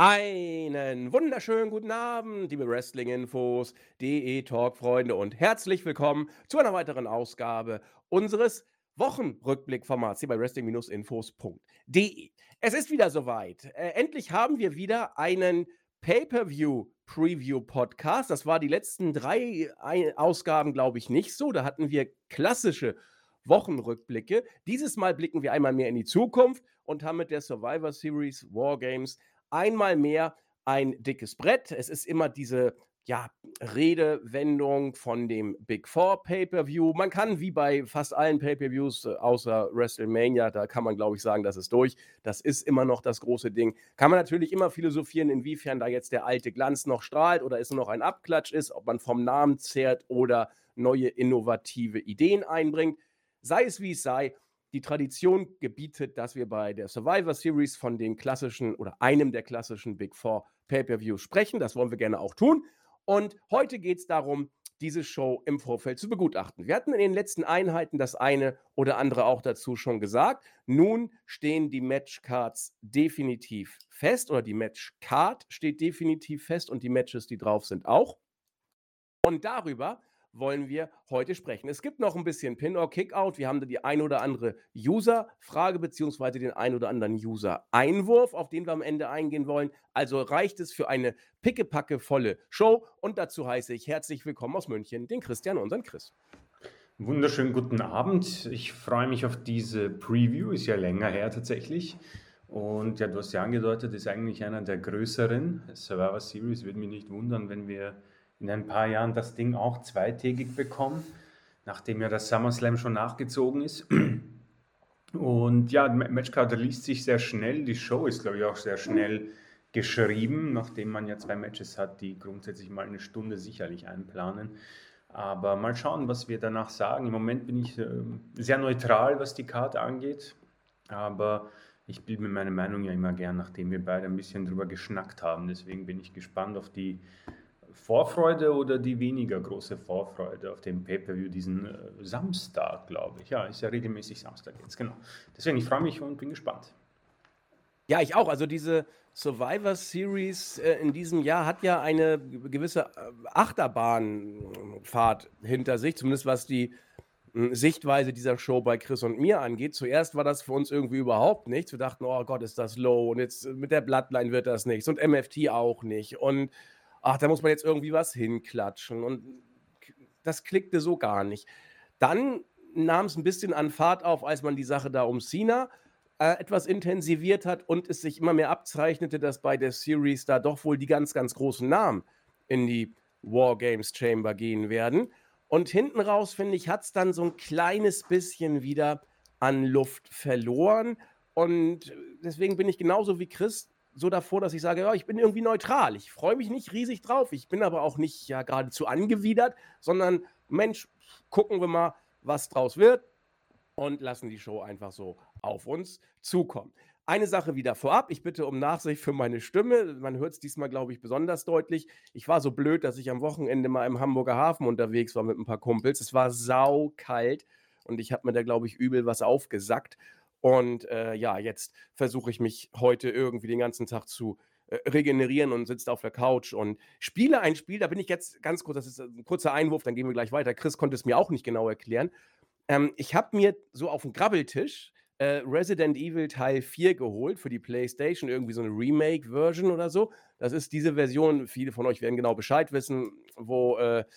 Einen wunderschönen guten Abend, liebe Wrestling-Infos, DE-Talk-Freunde und herzlich willkommen zu einer weiteren Ausgabe unseres Wochenrückblick-Formats hier bei wrestling-infos.de. Es ist wieder soweit. Endlich haben wir wieder einen Pay-Per-View-Preview-Podcast. Das war die letzten drei Ausgaben, glaube ich, nicht so. Da hatten wir klassische Wochenrückblicke. Dieses Mal blicken wir einmal mehr in die Zukunft und haben mit der Survivor Series Wargames einmal mehr ein dickes Brett. Es ist immer diese, ja, Redewendung von dem Big Four Pay-Per-View. Man kann wie bei fast allen Pay-Per-Views, außer WrestleMania, da kann man, glaube ich, sagen, das ist durch. Das ist immer noch das große Ding. Kann man natürlich immer philosophieren, inwiefern da jetzt der alte Glanz noch strahlt oder es nur noch ein Abklatsch ist, ob man vom Namen zehrt oder neue innovative Ideen einbringt. Sei es wie es sei, die Tradition gebietet, dass wir bei der Survivor Series von den klassischen oder einem der klassischen Big Four Pay-Per-Views sprechen. Das wollen wir gerne auch tun. Und heute geht es darum, diese Show im Vorfeld zu begutachten. Wir hatten in den letzten Einheiten das eine oder andere auch dazu schon gesagt. Nun stehen die Matchcards definitiv fest oder die Matchcard steht definitiv fest und die Matches, die drauf sind, auch. Und darüber wollen wir heute sprechen. Es gibt noch ein bisschen Pin-or-Kick-Out. Wir haben da die ein oder andere User-Frage beziehungsweise den ein oder anderen User-Einwurf, auf den wir am Ende eingehen wollen. Also reicht es für eine pickepackevolle Show. Und dazu heiße ich herzlich willkommen aus München den Christian, unseren Chris. Wunderschönen guten Abend. Ich freue mich auf diese Preview. Ist ja länger her tatsächlich. Und ja, du hast ja angedeutet, ist eigentlich einer der größeren Survivor Series. Würde mich nicht wundern, wenn wir in ein paar Jahren das Ding auch zweitägig bekommen, nachdem ja das SummerSlam schon nachgezogen ist. Und ja, Matchcard liest sich sehr schnell. Die Show ist, glaube ich, auch sehr schnell geschrieben, nachdem man ja zwei Matches hat, die grundsätzlich mal eine Stunde sicherlich einplanen. Aber mal schauen, was wir danach sagen. Im Moment bin ich sehr neutral, was die Karte angeht. Aber ich bilde mir meine Meinung ja immer gern, nachdem wir beide ein bisschen drüber geschnackt haben. Deswegen bin ich gespannt auf die Vorfreude oder die weniger große Vorfreude auf den Pay-Per-View diesen Samstag, glaube ich. Ja, ist ja regelmäßig Samstag jetzt, genau. Deswegen, ich freue mich und bin gespannt. Ja, ich auch. Also diese Survivor Series in diesem Jahr hat ja eine gewisse Achterbahnfahrt hinter sich, zumindest was die Sichtweise dieser Show bei Chris und mir angeht. Zuerst war das für uns irgendwie überhaupt nichts. Wir dachten, oh Gott, ist das low und jetzt mit der Bloodline wird das nichts und MFT auch nicht und ach, da muss man jetzt irgendwie was hinklatschen und das klickte so gar nicht. Dann nahm es ein bisschen an Fahrt auf, als man die Sache da um Cena etwas intensiviert hat und es sich immer mehr abzeichnete, dass bei der Series da doch wohl die ganz, ganz großen Namen in die Wargames Chamber gehen werden. Und hinten raus, finde ich, hat es dann so ein kleines bisschen wieder an Luft verloren. Und deswegen bin ich genauso wie Chris so davor, dass ich sage, ja, ich bin irgendwie neutral. Ich freue mich nicht riesig drauf. Ich bin aber auch nicht ja geradezu angewidert, sondern Mensch, gucken wir mal, was draus wird und lassen die Show einfach so auf uns zukommen. Eine Sache wieder vorab. Ich bitte um Nachsicht für meine Stimme. Man hört es diesmal, glaube ich, besonders deutlich. Ich war so blöd, dass ich am Wochenende mal im Hamburger Hafen unterwegs war mit ein paar Kumpels. Es war saukalt und ich habe mir da, glaube ich, übel was aufgesackt. Und ja, jetzt versuche ich mich heute irgendwie den ganzen Tag zu regenerieren und sitze auf der Couch und spiele ein Spiel. Da bin ich jetzt ganz kurz, das ist ein kurzer Einwurf, dann gehen wir gleich weiter. Chris konnte es mir auch nicht genau erklären. Ich habe mir so auf dem Grabbeltisch Resident Evil Teil 4 geholt für die PlayStation, irgendwie so eine Remake-Version oder so. Das ist diese Version, viele von euch werden genau Bescheid wissen, wo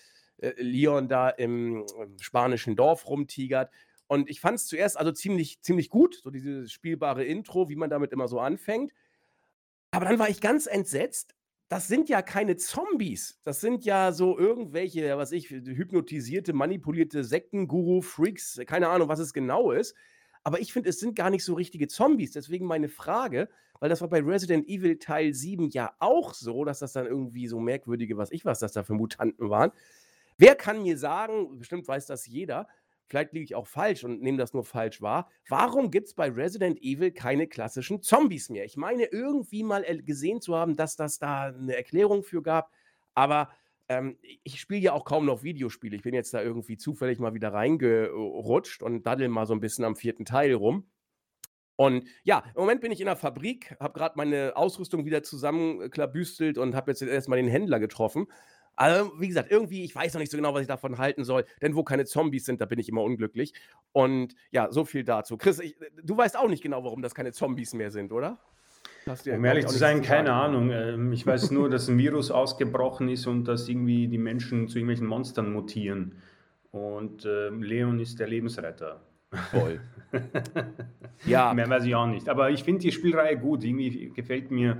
Leon da im spanischen Dorf rumtigert. Und ich fand es zuerst also ziemlich gut, so dieses spielbare Intro, wie man damit immer so anfängt. Aber dann war ich ganz entsetzt. Das sind ja keine Zombies. Das sind ja so irgendwelche, ja, was ich, hypnotisierte, manipulierte Sektenguru-Freaks, keine Ahnung, was es genau ist. Aber ich finde, es sind gar nicht so richtige Zombies. Deswegen meine Frage, weil das war bei Resident Evil Teil 7 ja auch so, dass das dann irgendwie so merkwürdige, was das da für Mutanten waren. Wer kann mir sagen, bestimmt weiß das jeder, vielleicht liege ich auch falsch und nehme das nur falsch wahr, warum gibt es bei Resident Evil keine klassischen Zombies mehr? Ich meine, irgendwie mal gesehen zu haben, dass das da eine Erklärung für gab, aber ich spiele ja auch kaum noch Videospiele. Ich bin jetzt da irgendwie zufällig mal wieder reingerutscht und daddel mal so ein bisschen am vierten Teil rum. Und ja, im Moment bin ich in der Fabrik, habe gerade meine Ausrüstung wieder zusammenklabüstelt und habe jetzt erst mal den Händler getroffen. Also, wie gesagt, irgendwie ich weiß noch nicht so genau, was ich davon halten soll, denn wo keine Zombies sind, da bin ich immer unglücklich. Und ja, so viel dazu. Chris, du weißt auch nicht genau, warum das keine Zombies mehr sind, oder? Hast du ja, Um glaube ich, ehrlich auch zu nichts sein, zu keine sagen. Ahnung. Ich weiß nur, dass ein Virus ausgebrochen ist und dass irgendwie die Menschen zu irgendwelchen Monstern mutieren. Und Leon ist der Lebensretter. Toll. Ja, Mehr weiß ich auch nicht. Aber ich finde die Spielreihe gut. Irgendwie gefällt mir,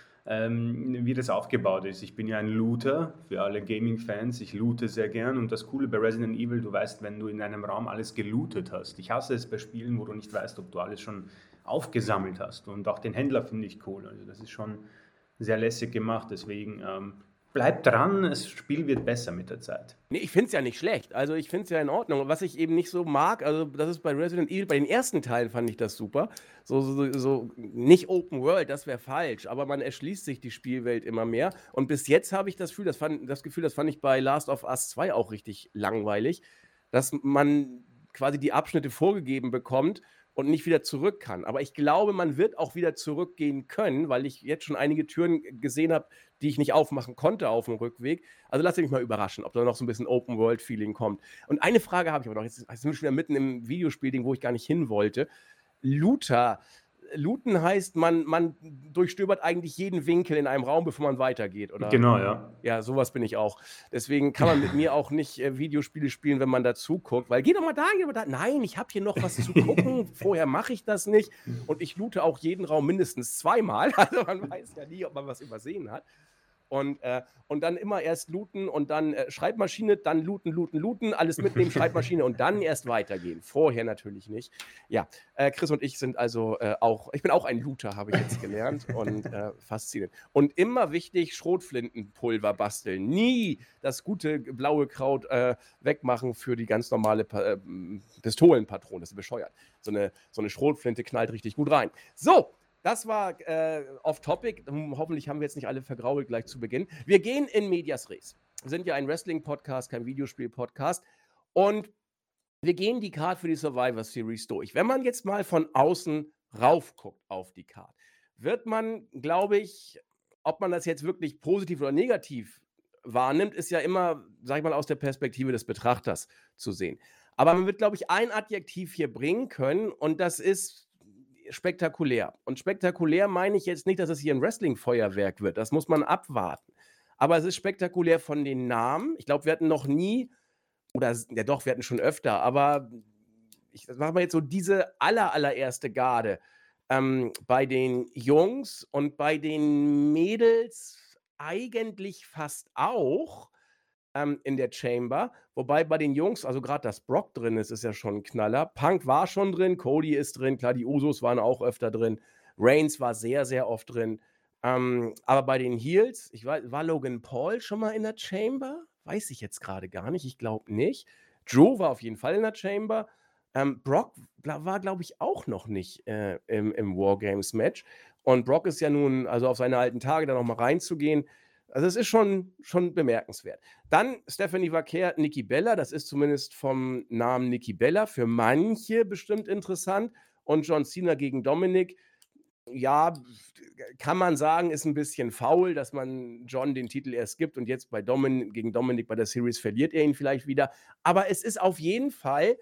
wie das aufgebaut ist. Ich bin ja ein Looter für alle Gaming-Fans. Ich loote sehr gern. Und das Coole bei Resident Evil, du weißt, wenn du in einem Raum alles gelootet hast. Ich hasse es bei Spielen, wo du nicht weißt, ob du alles schon aufgesammelt hast. Und auch den Händler finde ich cool. Also das ist schon sehr lässig gemacht. Deswegen bleib dran, das Spiel wird besser mit der Zeit. ne, ich finde es ja nicht schlecht. Also, ich finde es ja in Ordnung. Was ich eben nicht so mag, also, das ist bei Resident Evil bei den ersten Teilen fand ich das super. So nicht Open World, das wäre falsch, aber man erschließt sich die Spielwelt immer mehr. Und bis jetzt habe ich das Gefühl, das fand ich bei Last of Us 2 auch richtig langweilig, dass man quasi die Abschnitte vorgegeben bekommt und nicht wieder zurück kann. Aber ich glaube, man wird auch wieder zurückgehen können, weil ich jetzt schon einige Türen gesehen habe, die ich nicht aufmachen konnte auf dem Rückweg. Also lass mich mal überraschen, ob da noch so ein bisschen Open-World-Feeling kommt. Und eine Frage habe ich aber noch. Jetzt sind wir schon wieder mitten im Videospielding, wo ich gar nicht hin wollte. Looter. Looten heißt, man durchstöbert eigentlich jeden Winkel in einem Raum, bevor man weitergeht, oder? Genau, ja. Ja, sowas bin ich auch. Deswegen kann man mit mir auch nicht Videospiele spielen, wenn man da zuguckt, weil geh doch mal da, geh doch mal da. Nein, ich habe hier noch was zu gucken. Vorher mache ich das nicht. Und ich loote auch jeden Raum mindestens zweimal. Also man weiß ja nie, ob man was übersehen hat. Und dann immer erst looten und dann Schreibmaschine, dann looten, alles mitnehmen, Schreibmaschine und dann erst weitergehen. Vorher natürlich nicht. Ja, Chris und ich sind also ich bin auch ein Looter, habe ich jetzt gelernt und faszinierend. Und immer wichtig, Schrotflintenpulver basteln. Nie das gute blaue Kraut wegmachen für die ganz normale Pistolenpatrone. Das ist bescheuert. So eine Schrotflinte knallt richtig gut rein. So, das war off-topic. Hoffentlich haben wir jetzt nicht alle vergrault gleich zu Beginn. Wir gehen in Medias Res. Wir sind ja ein Wrestling-Podcast, kein Videospiel-Podcast. Und wir gehen die Card für die Survivor Series durch. Wenn man jetzt mal von außen rauf guckt auf die Card, wird man, glaube ich, ob man das jetzt wirklich positiv oder negativ wahrnimmt, ist ja immer, sag ich mal, aus der Perspektive des Betrachters zu sehen. Aber man wird, glaube ich, ein Adjektiv hier bringen können und das ist spektakulär. Und spektakulär meine ich jetzt nicht, dass es hier ein Wrestling-Feuerwerk wird. Das muss man abwarten. Aber es ist spektakulär von den Namen. Ich glaube, wir hatten noch nie, oder ja doch, wir hatten schon öfter, aber ich mache mal jetzt so diese allererste Garde bei den Jungs und bei den Mädels eigentlich fast auch in der Chamber. Wobei bei den Jungs, also gerade dass Brock drin ist, ist ja schon ein Knaller. Punk war schon drin, Cody ist drin, klar, die Usos waren auch öfter drin. Reigns war sehr, sehr oft drin. Aber bei den Heels, ich weiß, war Logan Paul schon mal in der Chamber? Weiß ich jetzt gerade gar nicht, ich glaube nicht. Drew war auf jeden Fall in der Chamber. Brock war, glaube ich, auch noch nicht im Wargames-Match. Und Brock ist ja nun, also auf seine alten Tage da noch mal reinzugehen, also es ist schon bemerkenswert. Dann Stephanie Vaquer, Nikki Bella, das ist zumindest vom Namen Nikki Bella für manche bestimmt interessant. Und John Cena gegen Dominik, ja, kann man sagen, ist ein bisschen faul, dass man John den Titel erst gibt und jetzt gegen Dominik bei der Series verliert er ihn vielleicht wieder. Aber es ist auf jeden Fall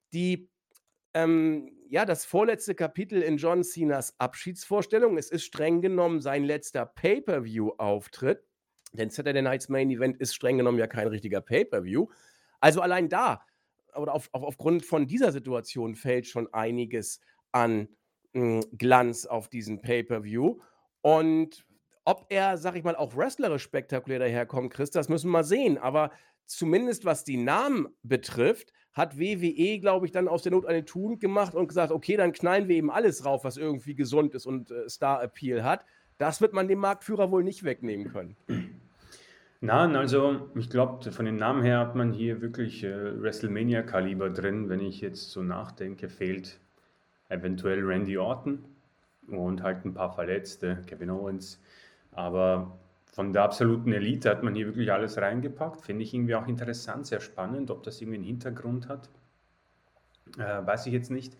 das vorletzte Kapitel in John Cenas Abschiedsvorstellung. Es ist streng genommen sein letzter Pay-per-view-Auftritt. Denn Saturday Night's Main Event ist streng genommen ja kein richtiger Pay-per-view. Also allein da oder aufgrund von dieser Situation fällt schon einiges an Glanz auf diesen Pay-per-view. Und ob er, sag ich mal, auch wrestlerisch spektakulär daherkommt, Chris, das müssen wir mal sehen. Aber zumindest was die Namen betrifft, hat WWE, glaube ich, dann aus der Not eine Tugend gemacht und gesagt, okay, dann knallen wir eben alles rauf, was irgendwie gesund ist und Star-Appeal hat. Das wird man dem Marktführer wohl nicht wegnehmen können. Nein, also ich glaube, von den Namen her hat man hier wirklich WrestleMania-Kaliber drin. Wenn ich jetzt so nachdenke, fehlt eventuell Randy Orton und halt ein paar Verletzte, Kevin Owens. Aber von der absoluten Elite hat man hier wirklich alles reingepackt. Finde ich irgendwie auch interessant, sehr spannend, ob das irgendwie einen Hintergrund hat. Weiß ich jetzt nicht.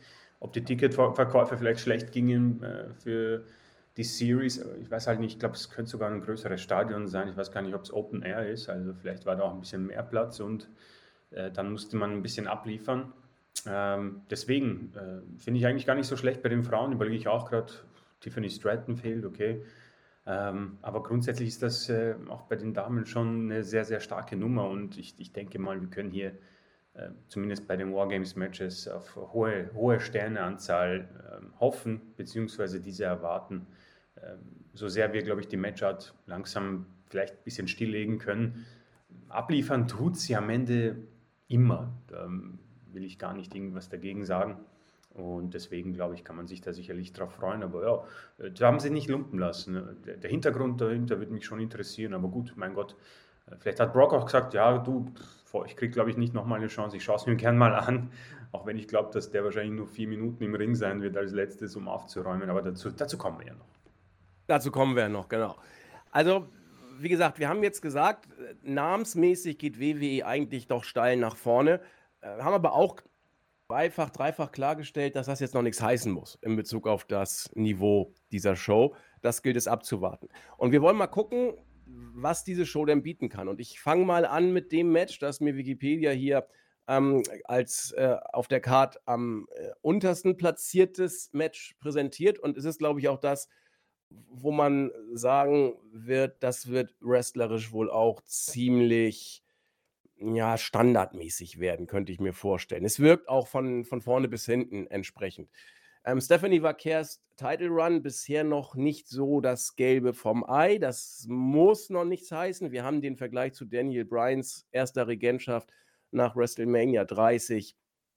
Ob die Ticketverkäufe vielleicht schlecht gingen für die Series, ich weiß halt nicht, ich glaube, es könnte sogar ein größeres Stadion sein. Ich weiß gar nicht, ob es Open Air ist, also vielleicht war da auch ein bisschen mehr Platz und dann musste man ein bisschen abliefern. Deswegen finde ich eigentlich gar nicht so schlecht bei den Frauen, überlege ich auch gerade, Tiffany Stratton fehlt, okay. Aber grundsätzlich ist das auch bei den Damen schon eine sehr, sehr starke Nummer und ich denke mal, wir können hier zumindest bei den Wargames-Matches auf hohe Sterneanzahl hoffen, beziehungsweise diese erwarten. So sehr wir, glaube ich, die Matchart langsam vielleicht ein bisschen stilllegen können. Abliefern tut sie am Ende immer. Da will ich gar nicht irgendwas dagegen sagen. Und deswegen, glaube ich, kann man sich da sicherlich drauf freuen. Aber ja, da haben sie nicht lumpen lassen. Der Hintergrund dahinter würde mich schon interessieren. Aber gut, mein Gott, vielleicht hat Brock auch gesagt, ja, du, ich kriege, glaube ich, nicht nochmal eine Chance. Ich schaue es mir gern mal an. Auch wenn ich glaube, dass der wahrscheinlich nur 4 Minuten im Ring sein wird als letztes, um aufzuräumen. Aber dazu kommen wir ja noch. Dazu kommen wir noch, genau. Also, wie gesagt, wir haben jetzt gesagt, namensmäßig geht WWE eigentlich doch steil nach vorne, haben aber auch dreifach klargestellt, dass das jetzt noch nichts heißen muss in Bezug auf das Niveau dieser Show. Das gilt es abzuwarten. Und wir wollen mal gucken, was diese Show denn bieten kann. Und ich fange mal an mit dem Match, das mir Wikipedia hier als auf der Card am untersten platziertes Match präsentiert. Und es ist, glaube ich, auch das, wo man sagen wird, das wird wrestlerisch wohl auch ziemlich ja, standardmäßig werden, könnte ich mir vorstellen. Es wirkt auch von vorne bis hinten entsprechend. Stephanie Vaquers Title Run bisher noch nicht so das Gelbe vom Ei. Das muss noch nichts heißen. Wir haben den Vergleich zu Daniel Bryans erster Regentschaft nach WrestleMania 30.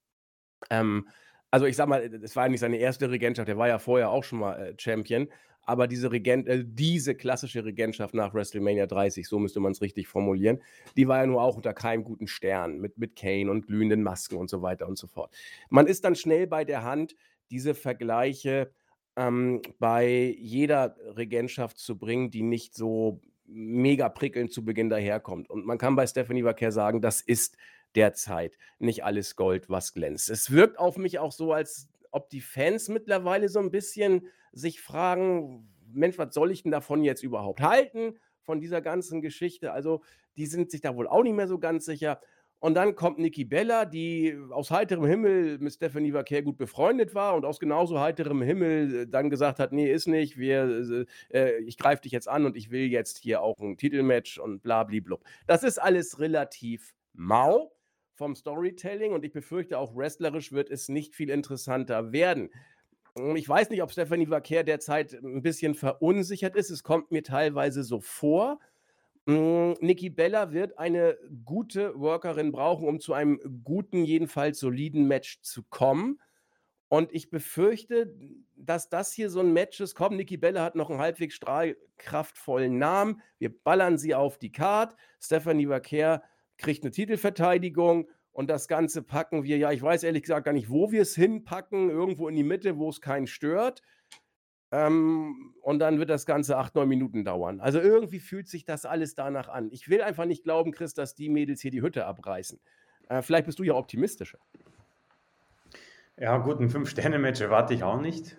Also ich sag mal, das war ja nicht seine erste Regentschaft, der war ja vorher auch schon mal Champion, aber diese klassische Regentschaft nach WrestleMania 30, so müsste man es richtig formulieren, die war ja nur auch unter keinem guten Stern mit Kane und glühenden Masken und so weiter und so fort. Man ist dann schnell bei der Hand, diese Vergleiche bei jeder Regentschaft zu bringen, die nicht so mega prickelnd zu Beginn daherkommt. Und man kann bei Stephanie Vaquer sagen, das ist derzeit nicht alles Gold, was glänzt. Es wirkt auf mich auch so, als ob die Fans mittlerweile so ein bisschen sich fragen, Mensch, was soll ich denn davon jetzt überhaupt halten, von dieser ganzen Geschichte? Also, die sind sich da wohl auch nicht mehr so ganz sicher. Und dann kommt Nikki Bella, die aus heiterem Himmel mit Stephanie Vaquer gut befreundet war und aus genauso heiterem Himmel dann gesagt hat, nee, ist nicht, ich greife dich jetzt an und ich will jetzt hier auch ein Titelmatch und blablablub. Das ist alles relativ mau vom Storytelling und ich befürchte auch wrestlerisch wird es nicht viel interessanter werden. Ich weiß nicht, ob Stephanie Vaquer derzeit ein bisschen verunsichert ist. Es kommt mir teilweise so vor. Nikki Bella wird eine gute Workerin brauchen, um zu einem guten, jedenfalls soliden Match zu kommen. Und ich befürchte, dass das hier so ein Match ist. Komm, Nikki Bella hat noch einen halbwegs strahlkraftvollen Namen. Wir ballern sie auf die Card. Stephanie Vaquer kriegt eine Titelverteidigung und das Ganze packen wir, ja, ich weiß ehrlich gesagt gar nicht, wo wir es hinpacken, irgendwo in die Mitte, wo es keinen stört. Und dann wird das Ganze 8, 9 Minuten dauern. Also irgendwie fühlt sich das alles danach an. Ich will einfach nicht glauben, Chris, dass die Mädels hier die Hütte abreißen. Vielleicht bist du ja optimistischer. Ja, gut, ein 5-Sterne-Match erwarte ich auch nicht.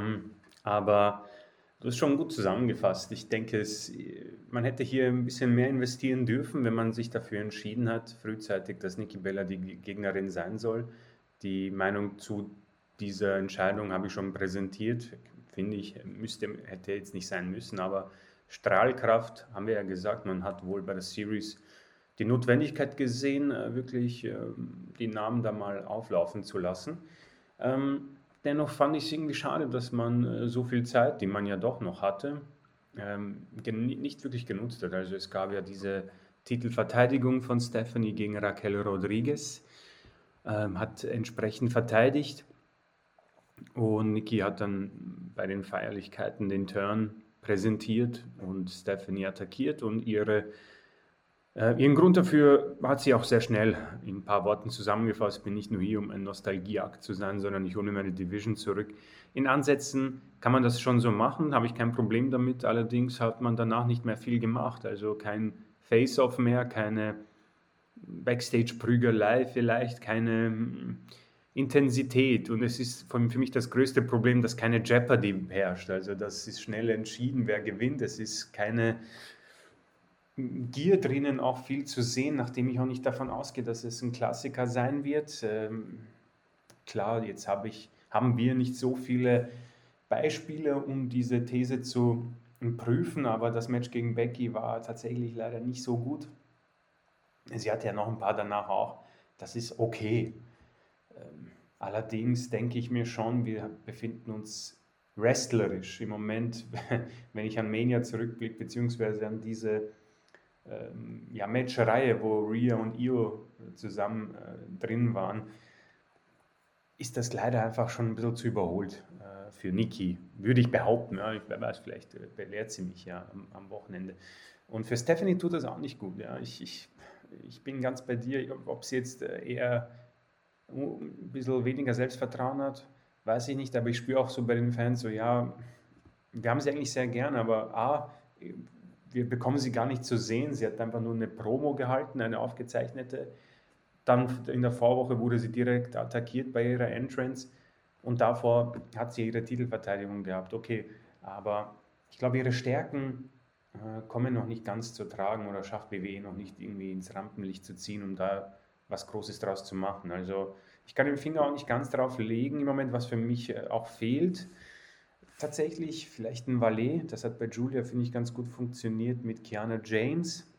Aber du hast schon gut zusammengefasst. Ich denke, man hätte hier ein bisschen mehr investieren dürfen, wenn man sich dafür entschieden hat, frühzeitig, dass Nikki Bella die Gegnerin sein soll. Die Meinung zu dieser Entscheidung habe ich schon präsentiert. Finde ich, hätte jetzt nicht sein müssen, aber Strahlkraft, haben wir ja gesagt, man hat wohl bei der Series die Notwendigkeit gesehen, wirklich die Namen da mal auflaufen zu lassen. Dennoch fand ich es irgendwie schade, dass man so viel Zeit, die man ja doch noch hatte, nicht wirklich genutzt hat. Also es gab ja diese Titelverteidigung von Stephanie gegen Raquel Rodriguez, hat entsprechend verteidigt und Nikki hat dann bei den Feierlichkeiten den Turn präsentiert und Stephanie attackiert und ihren Grund dafür hat sie auch sehr schnell in ein paar Worten zusammengefasst. Ich bin nicht nur hier, um ein Nostalgieakt zu sein, sondern ich hole meine Division zurück. In Ansätzen kann man das schon so machen, habe ich kein Problem damit. Allerdings hat man danach nicht mehr viel gemacht. Also kein Face-Off mehr, keine Backstage-Prügelei vielleicht, keine Intensität und es ist für mich das größte Problem, dass keine Jeopardy herrscht. Also das ist schnell entschieden, wer gewinnt. Es ist keine Gier drinnen, auch viel zu sehen, nachdem ich auch nicht davon ausgehe, dass es ein Klassiker sein wird. Klar, jetzt haben wir nicht so viele Beispiele, um diese These zu prüfen, aber das Match gegen Becky war tatsächlich leider nicht so gut. Sie hatte ja noch ein paar danach auch. Das ist okay. Allerdings denke ich mir schon, wir befinden uns wrestlerisch im Moment, wenn ich an Mania zurückblicke, beziehungsweise an diese Matchreihe, wo Rhea und Io zusammen drin waren, ist das leider einfach schon ein bisschen zu überholt für Nikki, würde ich behaupten. Ja, wer weiß, vielleicht belehrt sie mich ja am Wochenende. Und für Stephanie tut das auch nicht gut. Ja. Ich bin ganz bei dir, ob sie jetzt eher ein bisschen weniger Selbstvertrauen hat, weiß ich nicht, aber ich spüre auch so bei den Fans so, ja, wir haben sie eigentlich sehr gern, aber wir bekommen sie gar nicht zu sehen. Sie hat einfach nur eine Promo gehalten, eine aufgezeichnete. Dann in der Vorwoche wurde sie direkt attackiert bei ihrer Entrance und davor hat sie ihre Titelverteidigung gehabt. Okay, aber ich glaube, ihre Stärken kommen noch nicht ganz zu tragen oder schafft WWE noch nicht irgendwie ins Rampenlicht zu ziehen, um da was Großes draus zu machen. Also ich kann den Finger auch nicht ganz drauf legen im Moment, was für mich auch fehlt. Tatsächlich vielleicht ein Valet, das hat bei Julia, finde ich, ganz gut funktioniert mit Kiana James.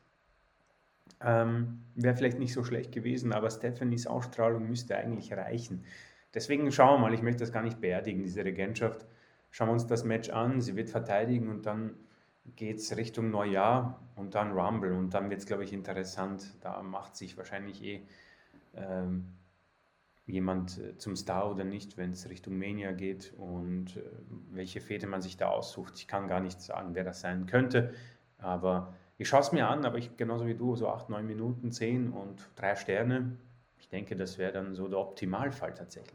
Wäre vielleicht nicht so schlecht gewesen, aber Stephanies Ausstrahlung müsste eigentlich reichen. Deswegen schauen wir mal, ich möchte das gar nicht beerdigen, diese Regentschaft. Schauen wir uns das Match an, sie wird verteidigen und dann geht es Richtung Neujahr und dann Rumble und dann wird es, glaube ich, interessant. Da macht sich wahrscheinlich jemand zum Star oder nicht, wenn es Richtung Mania geht und welche Fehde man sich da aussucht. Ich kann gar nicht sagen, wer das sein könnte, aber ich schaue es mir an, aber ich genauso wie du, so 8, 9 Minuten, 10 und 3 Sterne. Ich denke, das wäre dann so der Optimalfall tatsächlich.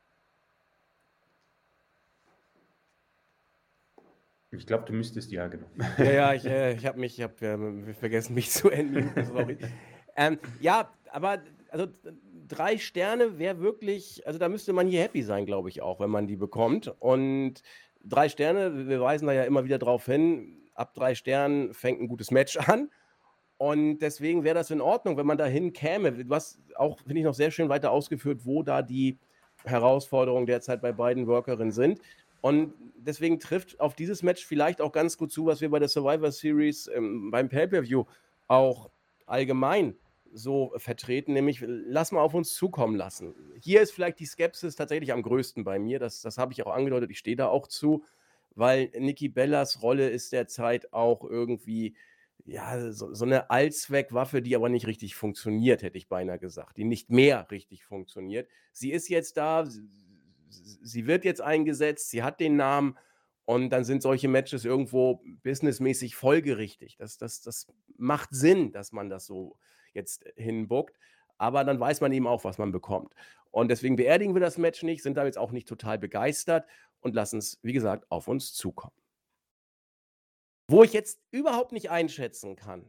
Ich glaube, du müsstest ja, genau. Ja, ich habe vergessen, mich zu enden. Sorry. Ja, aber also 3 Sterne wäre wirklich, also da müsste man hier happy sein, glaube ich auch, wenn man die bekommt. Und 3 Sterne, wir weisen da ja immer wieder drauf hin, ab 3 Sternen fängt ein gutes Match an. Und deswegen wäre das in Ordnung, wenn man dahin käme. Du hast auch, finde ich, noch sehr schön weiter ausgeführt, wo da die Herausforderungen derzeit bei beiden Workerinnen sind. Und deswegen trifft auf dieses Match vielleicht auch ganz gut zu, was wir bei der Survivor Series beim Pay-Per-View auch allgemein so vertreten, nämlich lass mal auf uns zukommen lassen. Hier ist vielleicht die Skepsis tatsächlich am größten bei mir, das habe ich auch angedeutet, ich stehe da auch zu, weil Nikki Bellas Rolle ist derzeit auch irgendwie ja, so eine Allzweckwaffe, die aber nicht richtig funktioniert, hätte ich beinahe gesagt, die nicht mehr richtig funktioniert. Sie ist jetzt da, sie wird jetzt eingesetzt, sie hat den Namen und dann sind solche Matches irgendwo businessmäßig folgerichtig. Das macht Sinn, dass man das so jetzt hinbuckt, aber dann weiß man eben auch, was man bekommt. Und deswegen beerdigen wir das Match nicht, sind da jetzt auch nicht total begeistert und lassen es, wie gesagt, auf uns zukommen. Wo ich jetzt überhaupt nicht einschätzen kann,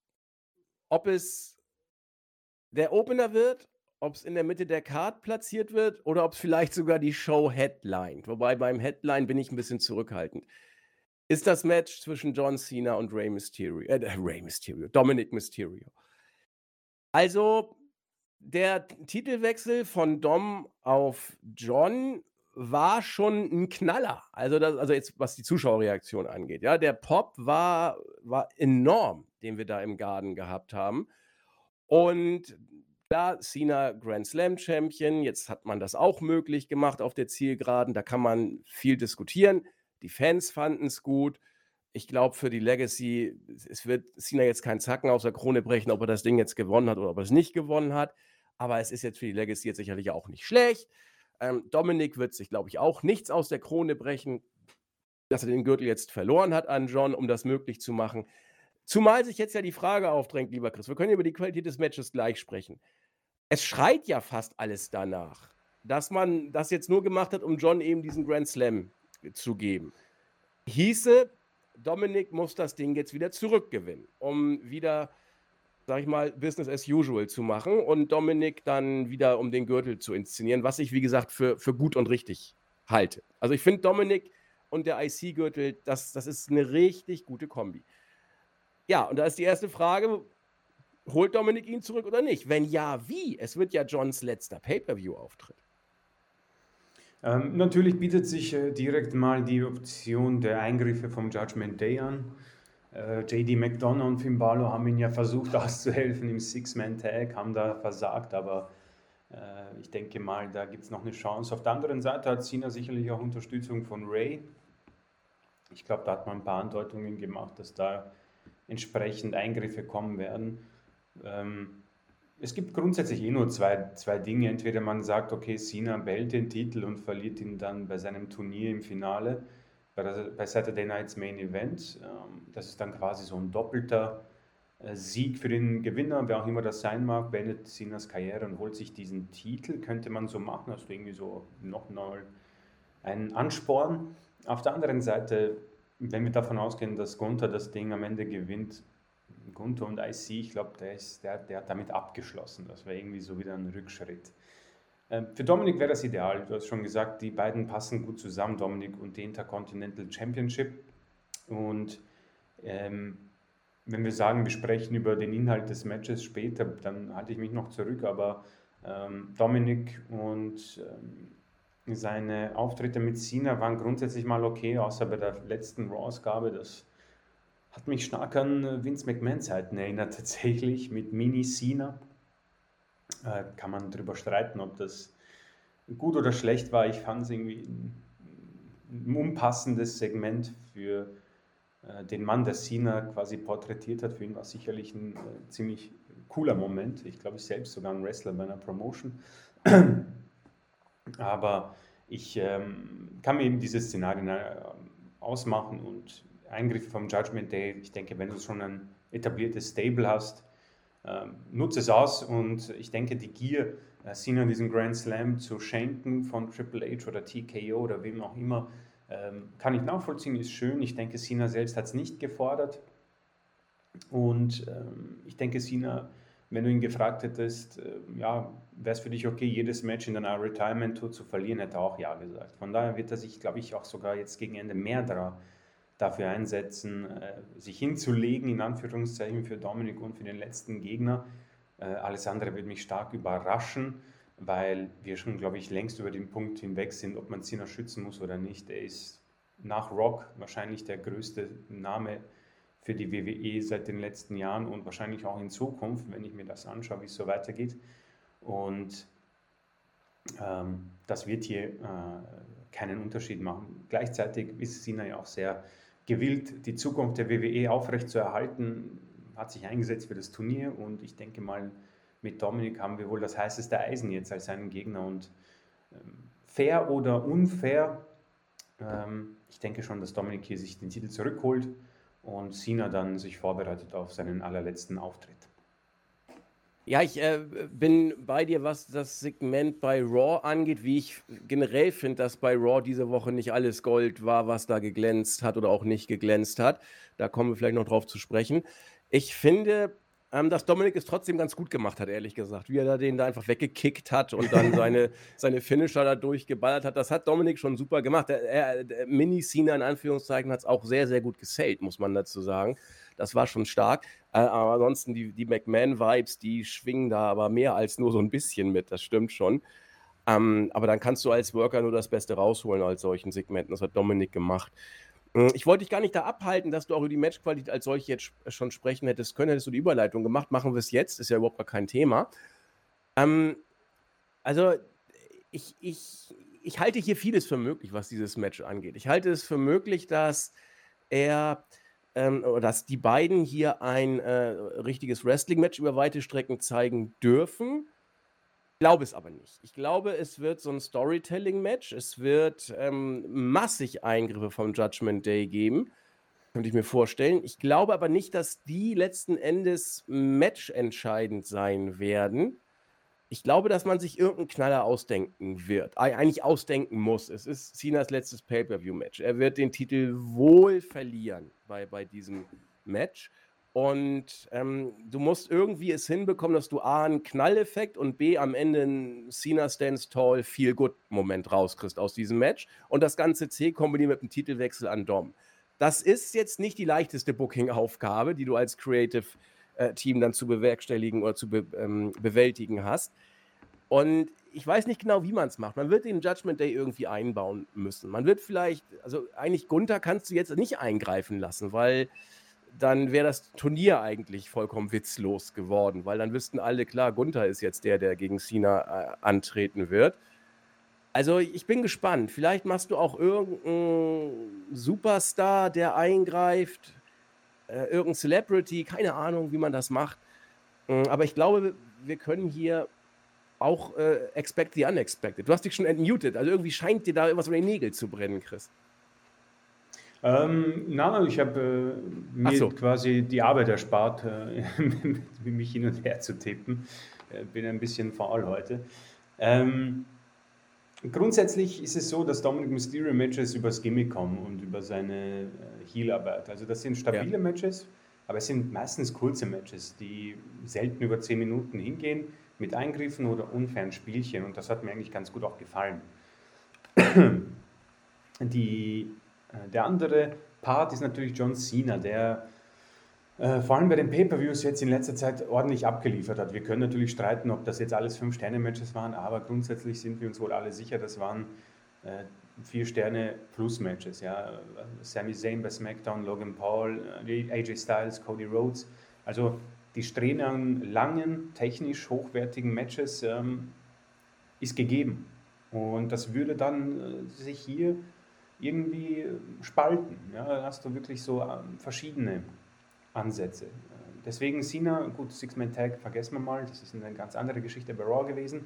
ob es der Opener wird, ob es in der Mitte der Card platziert wird oder ob es vielleicht sogar die Show headlined. Wobei beim Headline bin ich ein bisschen zurückhaltend. Ist das Match zwischen John Cena und Dominic Mysterio. Also, der Titelwechsel von Dom auf John war schon ein Knaller. Also jetzt, was die Zuschauerreaktion angeht, ja. Der Pop war enorm, den wir da im Garden gehabt haben. Und klar, Cena Grand Slam Champion, jetzt hat man das auch möglich gemacht auf der Zielgeraden, da kann man viel diskutieren. Die Fans fanden es gut. Ich glaube, für die Legacy, es wird Cena jetzt keinen Zacken aus der Krone brechen, ob er das Ding jetzt gewonnen hat oder ob er es nicht gewonnen hat. Aber es ist jetzt für die Legacy jetzt sicherlich auch nicht schlecht. Dominic wird sich, glaube ich, auch nichts aus der Krone brechen, dass er den Gürtel jetzt verloren hat an John, um das möglich zu machen. Zumal sich jetzt ja die Frage aufdrängt, lieber Chris, wir können über die Qualität des Matches gleich sprechen. Es schreit ja fast alles danach, dass man das jetzt nur gemacht hat, um John eben diesen Grand Slam zu geben. Hieße, Dominic muss das Ding jetzt wieder zurückgewinnen, um wieder sage ich mal, Business as usual zu machen und Dominik dann wieder um den Gürtel zu inszenieren, was ich, wie gesagt, für gut und richtig halte. Also ich finde Dominik und der IC-Gürtel, das ist eine richtig gute Kombi. Ja, und da ist die erste Frage, holt Dominik ihn zurück oder nicht? Wenn ja, wie? Es wird ja Johns letzter Pay-Per-View-Auftritt. Natürlich bietet sich direkt mal die Option der Eingriffe vom Judgment Day an. JD McDonough und Finn Balor haben ihn ja versucht auszuhelfen im Six-Man-Tag, haben da versagt, aber ich denke mal, da gibt es noch eine Chance. Auf der anderen Seite hat Cena sicherlich auch Unterstützung von Ray. Ich glaube, da hat man ein paar Andeutungen gemacht, dass da entsprechend Eingriffe kommen werden. Es gibt grundsätzlich nur zwei Dinge. Entweder man sagt, okay, Cena behält den Titel und verliert ihn dann bei seinem Turnier im Finale, bei Saturday Night's Main Event. Das ist dann quasi so ein doppelter Sieg für den Gewinner, wer auch immer das sein mag, beendet Cenas Karriere und holt sich diesen Titel. Könnte man so machen, hast du irgendwie so noch mal einen Ansporn. Auf der anderen Seite, wenn wir davon ausgehen, dass Gunther das Ding am Ende gewinnt, Gunther und IC, ich glaube, der hat damit abgeschlossen. Das wäre irgendwie so wieder ein Rückschritt. Für Dominik wäre das ideal. Du hast schon gesagt, die beiden passen gut zusammen, Dominik und die Intercontinental Championship. Und wenn wir sagen, wir sprechen über den Inhalt des Matches später, dann halte ich mich noch zurück. Aber Dominik und seine Auftritte mit Cena waren grundsätzlich mal okay, außer bei der letzten Raw-Ausgabe. Das hat mich stark an Vince McMahon-Zeiten erinnert, tatsächlich, mit Mini-Cena. Kann man darüber streiten, ob das gut oder schlecht war. Ich fand es irgendwie ein unpassendes Segment für den Mann, der Cena quasi porträtiert hat. Für ihn war es sicherlich ein ziemlich cooler Moment. Ich glaube, ich selbst sogar ein Wrestler bei einer Promotion. Aber ich kann mir eben diese Szenarien ausmachen und Eingriffe vom Judgment Day. Ich denke, wenn du schon ein etabliertes Stable hast, nutze es aus und ich denke, die Gier, Cena diesen Grand Slam zu schenken von Triple H oder TKO oder wem auch immer, kann ich nachvollziehen, ist schön. Ich denke, Cena selbst hat es nicht gefordert und ich denke, Cena, wenn du ihn gefragt hättest, ja, wäre es für dich okay, jedes Match in einer Retirement Tour zu verlieren, hätte er auch ja gesagt. Von daher wird er sich, glaube ich, auch sogar jetzt gegen Ende mehr dafür einsetzen, sich hinzulegen, in Anführungszeichen, für Dominik und für den letzten Gegner. Alles andere wird mich stark überraschen, weil wir schon, glaube ich, längst über den Punkt hinweg sind, ob man Cena schützen muss oder nicht. Er ist nach Rock wahrscheinlich der größte Name für die WWE seit den letzten Jahren und wahrscheinlich auch in Zukunft, wenn ich mir das anschaue, wie es so weitergeht. Und das wird hier keinen Unterschied machen. Gleichzeitig ist Cena ja auch sehr gewillt, die Zukunft der WWE aufrechtzuerhalten, hat sich eingesetzt für das Turnier und ich denke mal, mit Dominik haben wir wohl das heißeste Eisen jetzt als seinen Gegner und fair oder unfair, ich denke schon, dass Dominik hier sich den Titel zurückholt und Cena dann sich vorbereitet auf seinen allerletzten Auftritt. Ja, ich bin bei dir, was das Segment bei Raw angeht, wie ich generell finde, dass bei Raw diese Woche nicht alles Gold war, was da geglänzt hat oder auch nicht geglänzt hat. Da kommen wir vielleicht noch drauf zu sprechen. Ich finde, dass Dominik es trotzdem ganz gut gemacht hat, ehrlich gesagt. Wie er den da einfach weggekickt hat und dann seine Finisher da durchgeballert hat. Das hat Dominik schon super gemacht. Der Mini-Cena in Anführungszeichen hat es auch sehr, sehr gut gesellt, muss man dazu sagen. Das war schon stark. Aber ansonsten die McMahon-Vibes, die schwingen da aber mehr als nur so ein bisschen mit. Das stimmt schon. Aber dann kannst du als Worker nur das Beste rausholen als solchen Segmenten. Das hat Dominik gemacht. Ich wollte dich gar nicht da abhalten, dass du auch über die Matchqualität als solche jetzt schon sprechen hättest können. Hättest du die Überleitung gemacht. Machen wir es jetzt. Ist ja überhaupt gar kein Thema. Also, ich halte hier vieles für möglich, was dieses Match angeht. Ich halte es für möglich, dass dass die beiden hier ein richtiges Wrestling-Match über weite Strecken zeigen dürfen. Ich glaube es aber nicht. Ich glaube, es wird so ein Storytelling-Match. Es wird massig Eingriffe vom Judgment Day geben. Könnte ich mir vorstellen. Ich glaube aber nicht, dass die letzten Endes matchentscheidend sein werden. Ich glaube, dass man sich irgendeinen Knaller ausdenken wird. Eigentlich ausdenken muss. Es ist Cenas letztes Pay-Per-View-Match. Er wird den Titel wohl verlieren bei diesem Match. Und du musst irgendwie es hinbekommen, dass du A, einen Knalleffekt und B, am Ende einen Cena Stands Tall Feel-Good-Moment rauskriegst aus diesem Match. Und das Ganze C kombiniert mit einem Titelwechsel an Dom. Das ist jetzt nicht die leichteste Booking-Aufgabe, die du als Creative Team dann zu bewerkstelligen oder zu bewältigen hast. Und ich weiß nicht genau, wie man es macht. Man wird den Judgment Day irgendwie einbauen müssen. Man wird vielleicht, also eigentlich Gunther kannst du jetzt nicht eingreifen lassen, weil dann wäre das Turnier eigentlich vollkommen witzlos geworden, weil dann wüssten alle, klar, Gunther ist jetzt der gegen Cena antreten wird. Also ich bin gespannt. Vielleicht machst du auch irgendeinen Superstar, der eingreift, irgendein Celebrity, keine Ahnung, wie man das macht. Aber ich glaube, wir können hier auch expect the unexpected. Du hast dich schon entmutet, also irgendwie scheint dir da irgendwas unter den Nägeln zu brennen, Chris. Na, ich habe mir so. quasi die Arbeit erspart, mich hin und her zu tippen. Bin ein bisschen faul heute. Grundsätzlich ist es so, dass Dominic Mysterio Matches übers Gimmick kommen und über seine Heel-Arbeit. Also das sind stabile Matches, aber es sind meistens kurze Matches, die selten über 10 Minuten hingehen, mit Eingriffen oder unfairen Spielchen. Und das hat mir eigentlich ganz gut auch gefallen. Der andere Part ist natürlich John Cena, der vor allem bei den Pay-Per-Views jetzt in letzter Zeit ordentlich abgeliefert hat. Wir können natürlich streiten, ob das jetzt alles 5-Sterne-Matches waren, aber grundsätzlich sind wir uns wohl alle sicher, das waren 4-Sterne-Plus-Matches. Ja. Sami Zayn bei SmackDown, Logan Paul, AJ Styles, Cody Rhodes. Also die Strähne an langen, technisch hochwertigen Matches ist gegeben. Und das würde dann sich hier irgendwie spalten. Ja, da hast du wirklich so verschiedene Ansätze. Deswegen Cena, gut, Six-Man-Tag vergessen wir mal, das ist eine ganz andere Geschichte bei Raw gewesen.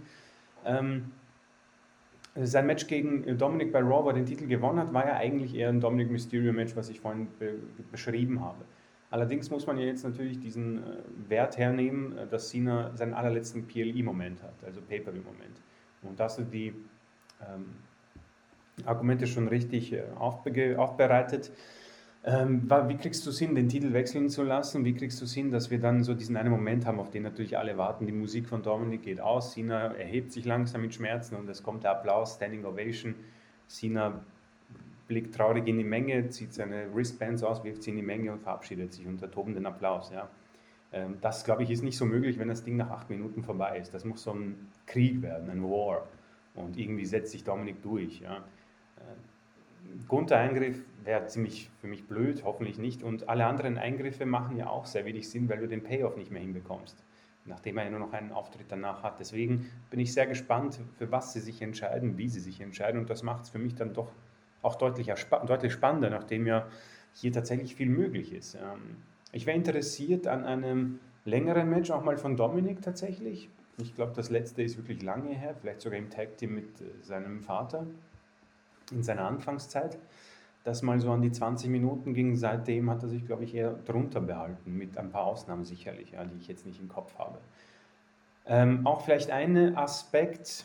Sein Match gegen Dominic bei Raw, wo er den Titel gewonnen hat, war ja eigentlich eher ein Dominic Mysterio-Match, was ich vorhin beschrieben habe. Allerdings muss man ja jetzt natürlich diesen Wert hernehmen, dass Cena seinen allerletzten PLE-Moment hat, also Pay-Per-View-Moment. Und da hast du die Argumente schon richtig aufbereitet. Wie kriegst du es hin, den Titel wechseln zu lassen? Wie kriegst du es hin, dass wir dann so diesen einen Moment haben, auf den natürlich alle warten? Die Musik von Dominic geht aus, Cena erhebt sich langsam mit Schmerzen und es kommt der Applaus, Standing Ovation. Cena blickt traurig in die Menge, zieht seine Wristbands aus, wirft sie in die Menge und verabschiedet sich unter tobenden Applaus. Ja. Das, glaube ich, ist nicht so möglich, wenn das Ding nach 8 Minuten vorbei ist. Das muss so ein Krieg werden, ein War. Und irgendwie setzt sich Dominic durch. Ja. Gunther-Eingriff wäre ziemlich für mich blöd, hoffentlich nicht. Und alle anderen Eingriffe machen ja auch sehr wenig Sinn, weil du den Payoff nicht mehr hinbekommst, nachdem er ja nur noch einen Auftritt danach hat. Deswegen bin ich sehr gespannt, für was sie sich entscheiden, wie sie sich entscheiden. Und das macht es für mich dann doch auch deutlich spannender, nachdem ja hier tatsächlich viel möglich ist. Ich wäre interessiert an einem längeren Match, auch mal von Dominic tatsächlich. Ich glaube, das letzte ist wirklich lange her, vielleicht sogar im Tag-Team mit seinem Vater in seiner Anfangszeit, das mal so an die 20 Minuten ging. Seitdem hat er sich, glaube ich, eher drunter behalten, mit ein paar Ausnahmen sicherlich, ja, die ich jetzt nicht im Kopf habe. Auch vielleicht ein Aspekt,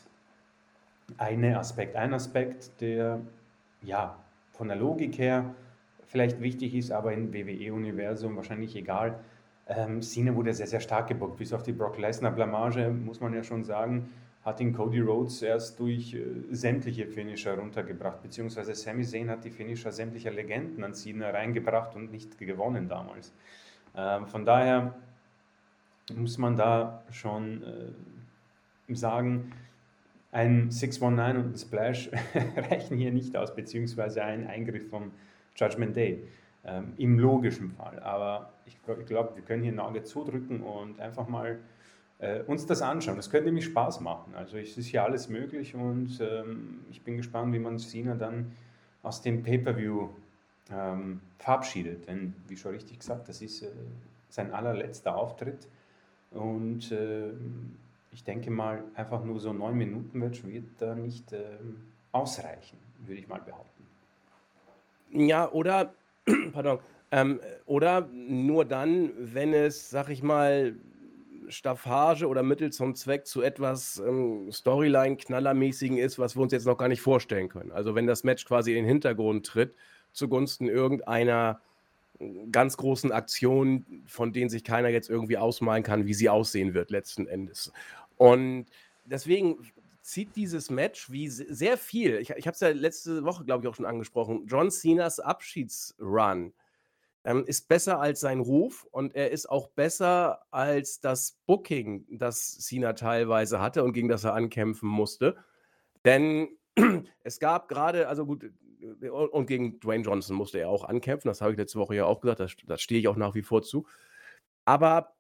der ja von der Logik her vielleicht wichtig ist, aber im WWE-Universum wahrscheinlich egal. Cena wurde sehr, sehr stark gebuckt, bis auf die Brock Lesnar-Blamage, muss man ja schon sagen, hat ihn Cody Rhodes erst durch sämtliche Finisher runtergebracht, beziehungsweise Sami Zayn hat die Finisher sämtlicher Legenden an Cena reingebracht und nicht gewonnen damals. Von daher muss man da schon sagen, ein 619 und ein Splash reichen hier nicht aus, beziehungsweise ein Eingriff vom Judgment Day. Im logischen Fall. Aber ich glaube, wir können hier ein Auge zudrücken und einfach mal uns das anschauen. Das könnte nämlich Spaß machen. Also es ist hier alles möglich und ich bin gespannt, wie man Cena dann aus dem Pay-Per-View verabschiedet. Denn, wie schon richtig gesagt, das ist sein allerletzter Auftritt und ich denke mal, einfach nur so 9-Minuten-Match wird da nicht ausreichen, würde ich mal behaupten. Ja, oder, pardon, oder nur dann, wenn es, sag ich mal, Staffage oder Mittel zum Zweck zu etwas Storyline-Knallermäßigen ist, was wir uns jetzt noch gar nicht vorstellen können. Also wenn das Match quasi in den Hintergrund tritt, zugunsten irgendeiner ganz großen Aktionen, von denen sich keiner jetzt irgendwie ausmalen kann, wie sie aussehen wird letzten Endes. Und deswegen zieht dieses Match wie sehr viel, ich habe es ja letzte Woche, glaube ich, auch schon angesprochen, John Cenas Abschiedsrun ist besser als sein Ruf und er ist auch besser als das Booking, das Cena teilweise hatte und gegen das er ankämpfen musste. Denn es gab gerade, also gut, und gegen Dwayne Johnson musste er auch ankämpfen, das habe ich letzte Woche ja auch gesagt, da stehe ich auch nach wie vor zu. Aber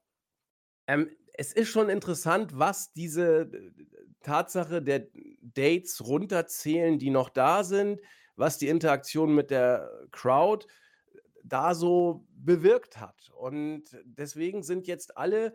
es ist schon interessant, was diese Tatsache der Dates runterzählen, die noch da sind, was die Interaktion mit der Crowd da so bewirkt hat. Und deswegen sind jetzt alle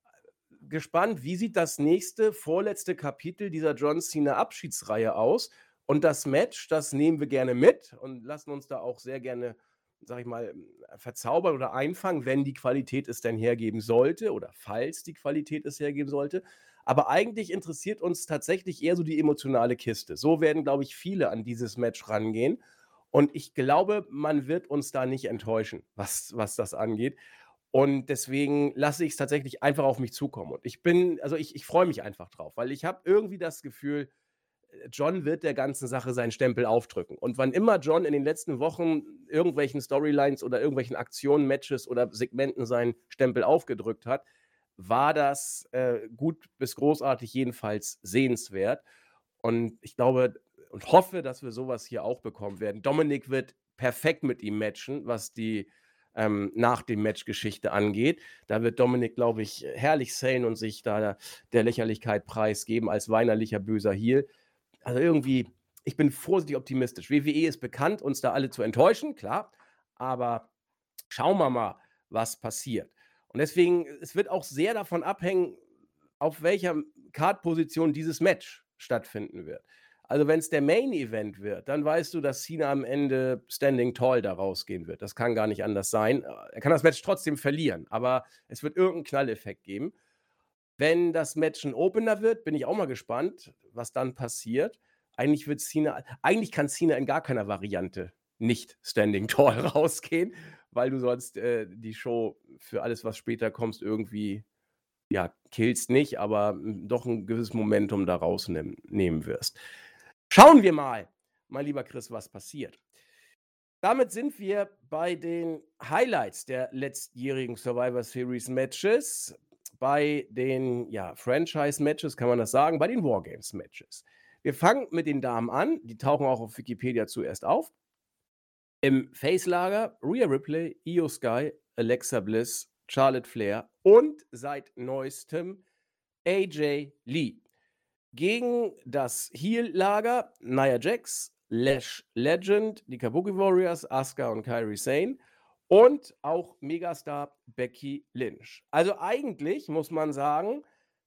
gespannt, wie sieht das nächste, vorletzte Kapitel dieser John Cena Abschiedsreihe aus. Und das Match, das nehmen wir gerne mit und lassen uns da auch sehr gerne, sag ich mal, verzaubern oder einfangen, wenn die Qualität es denn hergeben sollte oder falls die Qualität es hergeben sollte. Aber eigentlich interessiert uns tatsächlich eher so die emotionale Kiste. So werden, glaube ich, viele an dieses Match rangehen. Und ich glaube, man wird uns da nicht enttäuschen, was das angeht. Und deswegen lasse ich es tatsächlich einfach auf mich zukommen. Und ich freue mich einfach drauf, weil ich habe irgendwie das Gefühl, John wird der ganzen Sache seinen Stempel aufdrücken. Und wann immer John in den letzten Wochen irgendwelchen Storylines oder irgendwelchen Aktionen, Matches oder Segmenten seinen Stempel aufgedrückt hat, war das gut bis großartig, jedenfalls sehenswert. Und ich glaube und hoffe, dass wir sowas hier auch bekommen werden. Dominik wird perfekt mit ihm matchen, was die nach dem Match-Geschichte angeht. Da wird Dominik, glaube ich, herrlich sane und sich da der Lächerlichkeit preisgeben als weinerlicher böser Heel. Also irgendwie, ich bin vorsichtig optimistisch. WWE ist bekannt, uns da alle zu enttäuschen, klar. Aber schauen wir mal, was passiert. Und deswegen, es wird auch sehr davon abhängen, auf welcher Card-Position dieses Match stattfinden wird. Also wenn es der Main-Event wird, dann weißt du, dass Cena am Ende Standing Tall da rausgehen wird. Das kann gar nicht anders sein. Er kann das Match trotzdem verlieren, aber es wird irgendeinen Knalleffekt geben. Wenn das Match ein Opener wird, bin ich auch mal gespannt, was dann passiert. Eigentlich kann Cena in gar keiner Variante nicht Standing Tall rausgehen, weil du sonst die Show für alles, was später kommst, irgendwie ja, killst nicht, aber doch ein gewisses Momentum da rausnehmen wirst. Schauen wir mal, mein lieber Chris, was passiert. Damit sind wir bei den Highlights der letztjährigen Survivor Series Matches, bei den Franchise-Matches, kann man das sagen, bei den Wargames-Matches. Wir fangen mit den Damen an, die tauchen auch auf Wikipedia zuerst auf. Im Face-Lager Rhea Ripley, Io Sky, Alexa Bliss, Charlotte Flair und seit neuestem AJ Lee. Gegen das Heel-Lager Nia Jax, Lash Legend, die Kabuki Warriors, Asuka und Kairi Sane und auch Megastar Becky Lynch. Also eigentlich muss man sagen,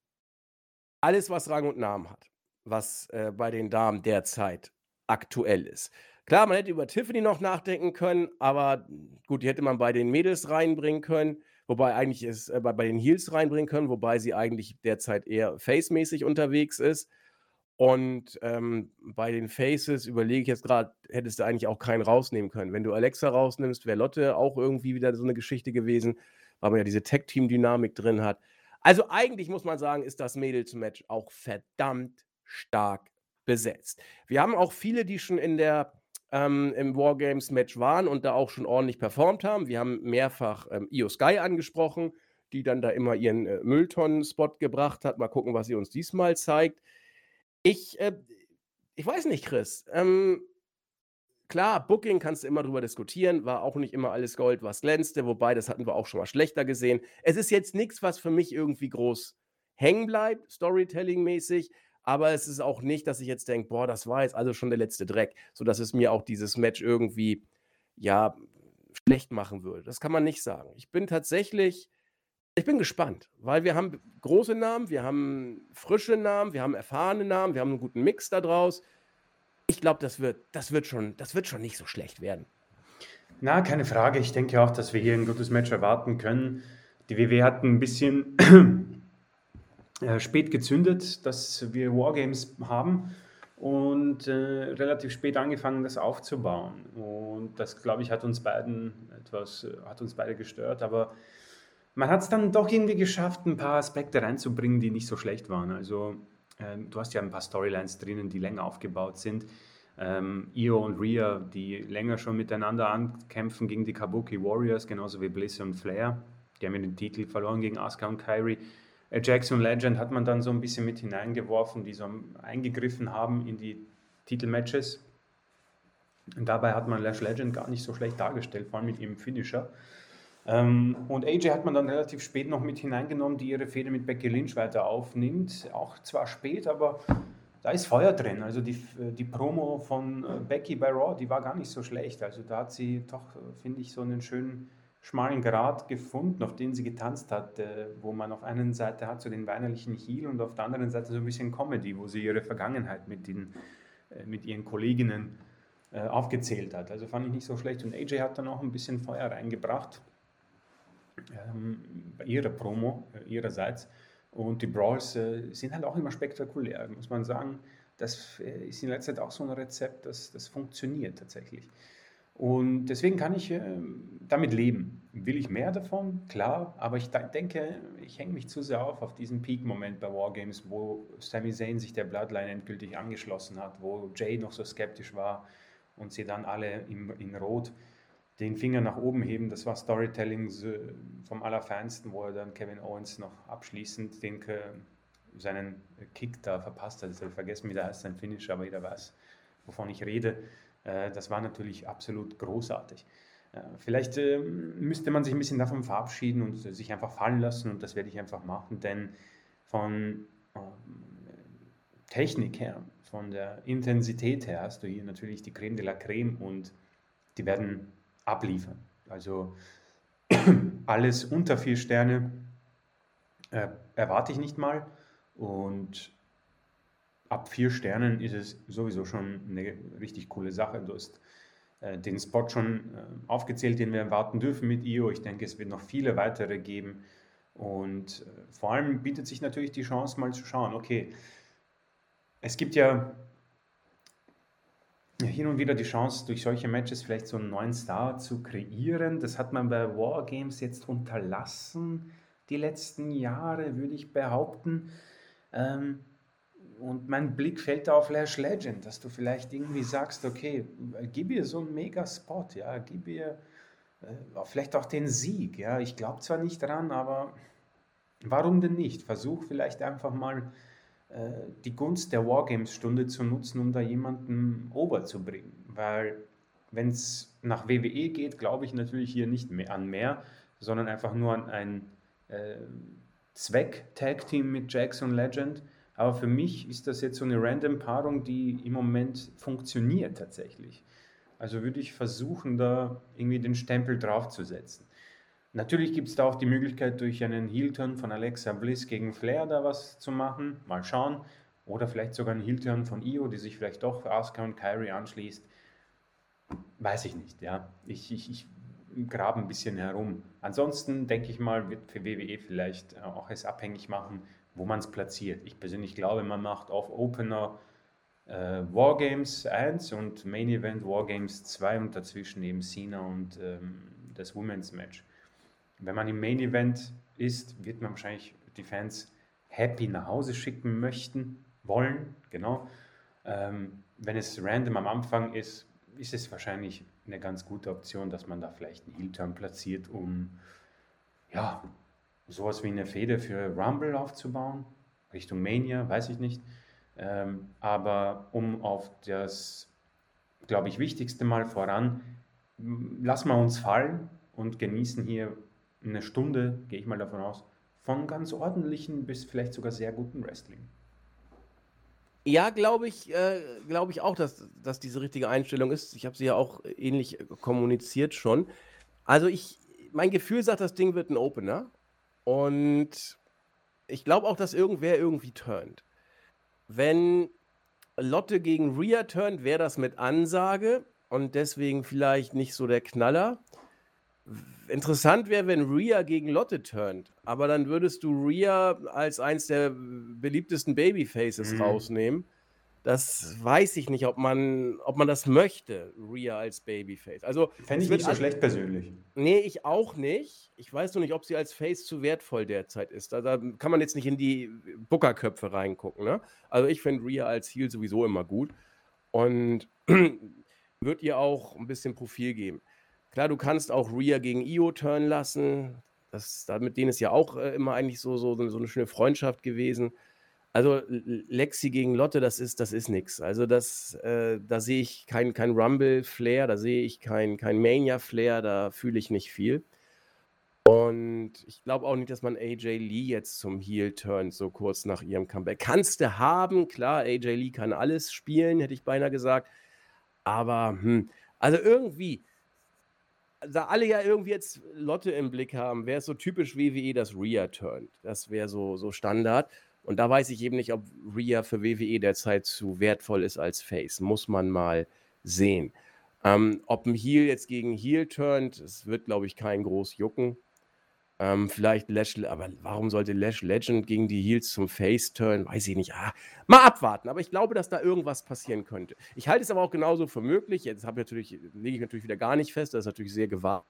alles, was Rang und Namen hat, was bei den Damen derzeit aktuell ist. Klar, man hätte über Tiffany noch nachdenken können, aber gut, die hätte man bei den Mädels reinbringen können, wobei eigentlich ist bei den Heels reinbringen können, wobei sie eigentlich derzeit eher Face-mäßig unterwegs ist. Und bei den Faces überlege ich jetzt gerade, hättest du eigentlich auch keinen rausnehmen können. Wenn du Alexa rausnimmst, wäre Lotte auch irgendwie wieder so eine Geschichte gewesen, weil man ja diese Tag-Team-Dynamik drin hat. Also eigentlich muss man sagen, ist das Mädels-Match auch verdammt stark besetzt. Wir haben auch viele, die schon im Wargames-Match waren und da auch schon ordentlich performt haben. Wir haben mehrfach Io Sky angesprochen, die dann da immer ihren Mülltonnen-Spot gebracht hat. Mal gucken, was sie uns diesmal zeigt. Ich weiß nicht, Chris. Klar, Booking kannst du immer drüber diskutieren, war auch nicht immer alles Gold, was glänzte, wobei das hatten wir auch schon mal schlechter gesehen. Es ist jetzt nichts, was für mich irgendwie groß hängen bleibt, Storytelling-mäßig, aber es ist auch nicht, dass ich jetzt denke, boah, das war jetzt also schon der letzte Dreck, sodass es mir auch dieses Match irgendwie, ja, schlecht machen würde. Das kann man nicht sagen. Ich bin gespannt, weil wir haben große Namen, wir haben frische Namen, wir haben erfahrene Namen, wir haben einen guten Mix da draus. Ich glaube, das wird schon nicht so schlecht werden. Na, keine Frage. Ich denke auch, dass wir hier ein gutes Match erwarten können. Die WWE hat ein bisschen spät gezündet, dass wir Wargames haben und relativ spät angefangen, das aufzubauen. Und und das, glaube ich, hat uns beide gestört, aber man hat es dann doch irgendwie geschafft, ein paar Aspekte reinzubringen, die nicht so schlecht waren. Also du hast ja ein paar Storylines drinnen, die länger aufgebaut sind. Io und Rhea, die länger schon miteinander ankämpfen gegen die Kabuki Warriors, genauso wie Bliss und Flair. Die haben ja den Titel verloren gegen Asuka und Kairi. Jackson Legend hat man dann so ein bisschen mit hineingeworfen, die so eingegriffen haben in die Titelmatches. Und dabei hat man Lash Legend gar nicht so schlecht dargestellt, vor allem mit ihrem Finisher. Und AJ hat man dann relativ spät noch mit hineingenommen, die ihre Fehde mit Becky Lynch weiter aufnimmt. Auch zwar spät, aber da ist Feuer drin. Also die Promo von Becky bei Raw, die war gar nicht so schlecht. Also da hat sie doch, finde ich, so einen schönen schmalen Grat gefunden, auf den sie getanzt hat, wo man auf einer Seite hat so den weinerlichen Heel und auf der anderen Seite so ein bisschen Comedy, wo sie ihre Vergangenheit mit ihren Kolleginnen aufgezählt hat. Also fand ich nicht so schlecht. Und AJ hat dann auch ein bisschen Feuer reingebracht bei ihrer Promo, ihrerseits. Und die Brawls sind halt auch immer spektakulär, muss man sagen. Das ist in letzter Zeit auch so ein Rezept, das funktioniert tatsächlich. Und deswegen kann ich damit leben. Will ich mehr davon? Klar, aber ich denke, ich hänge mich zu sehr auf diesen Peak-Moment bei Wargames, wo Sami Zayn sich der Bloodline endgültig angeschlossen hat, wo Jay noch so skeptisch war und sie dann alle in Rot den Finger nach oben heben. Das war Storytelling vom Allerfeinsten, wo er dann Kevin Owens noch abschließend seinen Kick da verpasst hat. Ich habe vergessen, wie der heißt, sein Finish, aber jeder weiß, wovon ich rede. Das war natürlich absolut großartig. Vielleicht müsste man sich ein bisschen davon verabschieden und sich einfach fallen lassen, und das werde ich einfach machen, denn von Technik her, von der Intensität her hast du hier natürlich die Creme de la Creme und die werden abliefern. Also alles unter 4 Sterne erwarte ich nicht mal, und ab 4 Sternen ist es sowieso schon eine richtig coole Sache. Du hast den Spot schon aufgezählt, den wir erwarten dürfen mit Io. Ich denke, es wird noch viele weitere geben, und vor allem bietet sich natürlich die Chance, mal zu schauen, okay, es gibt ja hin und wieder die Chance, durch solche Matches vielleicht so einen neuen Star zu kreieren. Das hat man bei Wargames jetzt unterlassen, die letzten Jahre, würde ich behaupten. Und mein Blick fällt da auf Lash Legend, dass du vielleicht irgendwie sagst, okay, gib ihr so einen Mega-Spot, ja, gib ihr vielleicht auch den Sieg, ja. Ich glaube zwar nicht dran, aber warum denn nicht? Versuch vielleicht einfach mal die Gunst der Wargames-Stunde zu nutzen, um da jemanden over zu bringen. Weil wenn es nach WWE geht, glaube ich natürlich hier nicht mehr an mehr, sondern einfach nur an ein Zweck-Tag-Team mit Jackson Legend. Aber für mich ist das jetzt so eine Random-Paarung, die im Moment funktioniert tatsächlich. Also würde ich versuchen, da irgendwie den Stempel draufzusetzen. Natürlich gibt es da auch die Möglichkeit, durch einen Heel-Turn von Alexa Bliss gegen Flair da was zu machen. Mal schauen. Oder vielleicht sogar einen Heel-Turn von Io, die sich vielleicht doch für Asuka und Kairi anschließt. Weiß ich nicht, ja. Ich grabe ein bisschen herum. Ansonsten denke ich mal, wird für WWE vielleicht auch es abhängig machen, wo man es platziert. Ich persönlich glaube, man macht auf Opener Wargames 1 und Main Event Wargames 2 und dazwischen eben Cena und das Women's Match. Wenn man im Main Event ist, wird man wahrscheinlich die Fans happy nach Hause schicken wollen, genau. Wenn es random am Anfang ist, ist es wahrscheinlich eine ganz gute Option, dass man da vielleicht einen Heel-Turn platziert, um ja, sowas wie eine Fehde für Rumble aufzubauen, Richtung Mania, weiß ich nicht. Aber um auf das, glaube ich, wichtigste Mal voran, lassen wir uns fallen und genießen hier eine Stunde, gehe ich mal davon aus, von ganz ordentlichen bis vielleicht sogar sehr guten Wrestling. Ja, glaube ich auch, dass diese richtige Einstellung ist. Ich habe sie ja auch ähnlich kommuniziert schon. Also mein Gefühl sagt, das Ding wird ein Opener. Und ich glaube auch, dass irgendwer irgendwie turnt. Wenn Lotte gegen Rhea turnt, wäre das mit Ansage und deswegen vielleicht nicht so der Knaller. Interessant wäre, wenn Rhea gegen Lotte turnt, aber dann würdest du Rhea als eins der beliebtesten Babyfaces rausnehmen. das weiß ich nicht, ob man das möchte, Rhea als Babyface. Also, Fände es ich wird nicht so an schlecht persönlich. ne, ich auch nicht. Ich weiß nur nicht, ob sie als Face zu wertvoll derzeit ist. Da kann man jetzt nicht in die Booker-Köpfe reingucken, ne? Also, ich finde Rhea als Heel sowieso immer gut und wird ihr auch 'n bisschen Profil geben. Klar, du kannst auch Rhea gegen Io turnen lassen. Mit denen ist ja auch, immer eigentlich so 'ne schöne Freundschaft gewesen. Also, Lexi gegen Lotte, das ist nix. Also, da sehe ich kein Rumble-Flair, da sehe ich kein Mania-Flair, da fühle ich nicht viel. Und ich glaube auch nicht, dass man AJ Lee jetzt zum Heel turnt, so kurz nach ihrem Comeback. Kannst du haben, klar, AJ Lee kann alles spielen, hätte ich beinahe gesagt. Aber, also irgendwie, da alle ja irgendwie jetzt Lotte im Blick haben, wäre es so typisch WWE, dass Rhea turnt. Das wäre so Standard. Und da weiß ich eben nicht, ob Rhea für WWE derzeit zu wertvoll ist als Face. Muss man mal sehen. Ob ein Heel jetzt gegen Heel turnt, es wird, glaube ich, keinen groß jucken. Vielleicht aber warum sollte Lash Legend gegen die Heels zum Face turnen? Weiß ich nicht. Mal abwarten. Aber ich glaube, dass da irgendwas passieren könnte. Ich halte es aber auch genauso für möglich. Jetzt lege ich natürlich wieder gar nicht fest. Das ist natürlich sehr gewagt,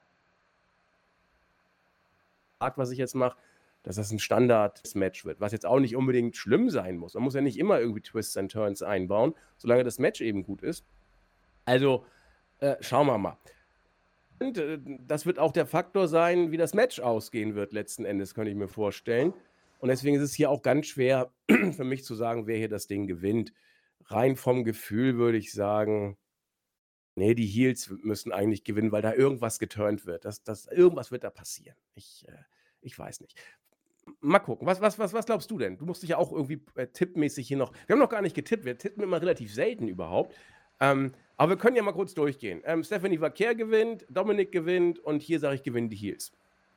was ich jetzt mache, dass das ein Standard-Match wird, was jetzt auch nicht unbedingt schlimm sein muss. Man muss ja nicht immer irgendwie Twists and Turns einbauen, solange das Match eben gut ist. Also, schauen wir mal. Und das wird auch der Faktor sein, wie das Match ausgehen wird letzten Endes, könnte ich mir vorstellen. Und deswegen ist es hier auch ganz schwer für mich zu sagen, wer hier das Ding gewinnt. Rein vom Gefühl würde ich sagen, nee, die Heels müssen eigentlich gewinnen, weil da irgendwas geturnt wird. Irgendwas wird da passieren. Ich weiß nicht. Mal gucken. Was glaubst du denn? Du musst dich ja auch irgendwie tippmäßig hier noch. Wir haben noch gar nicht getippt. Wir tippen immer relativ selten überhaupt. Aber wir können ja mal kurz durchgehen. Stephanie Vaquer gewinnt, Dominik gewinnt und hier sage ich, gewinnen die Heels.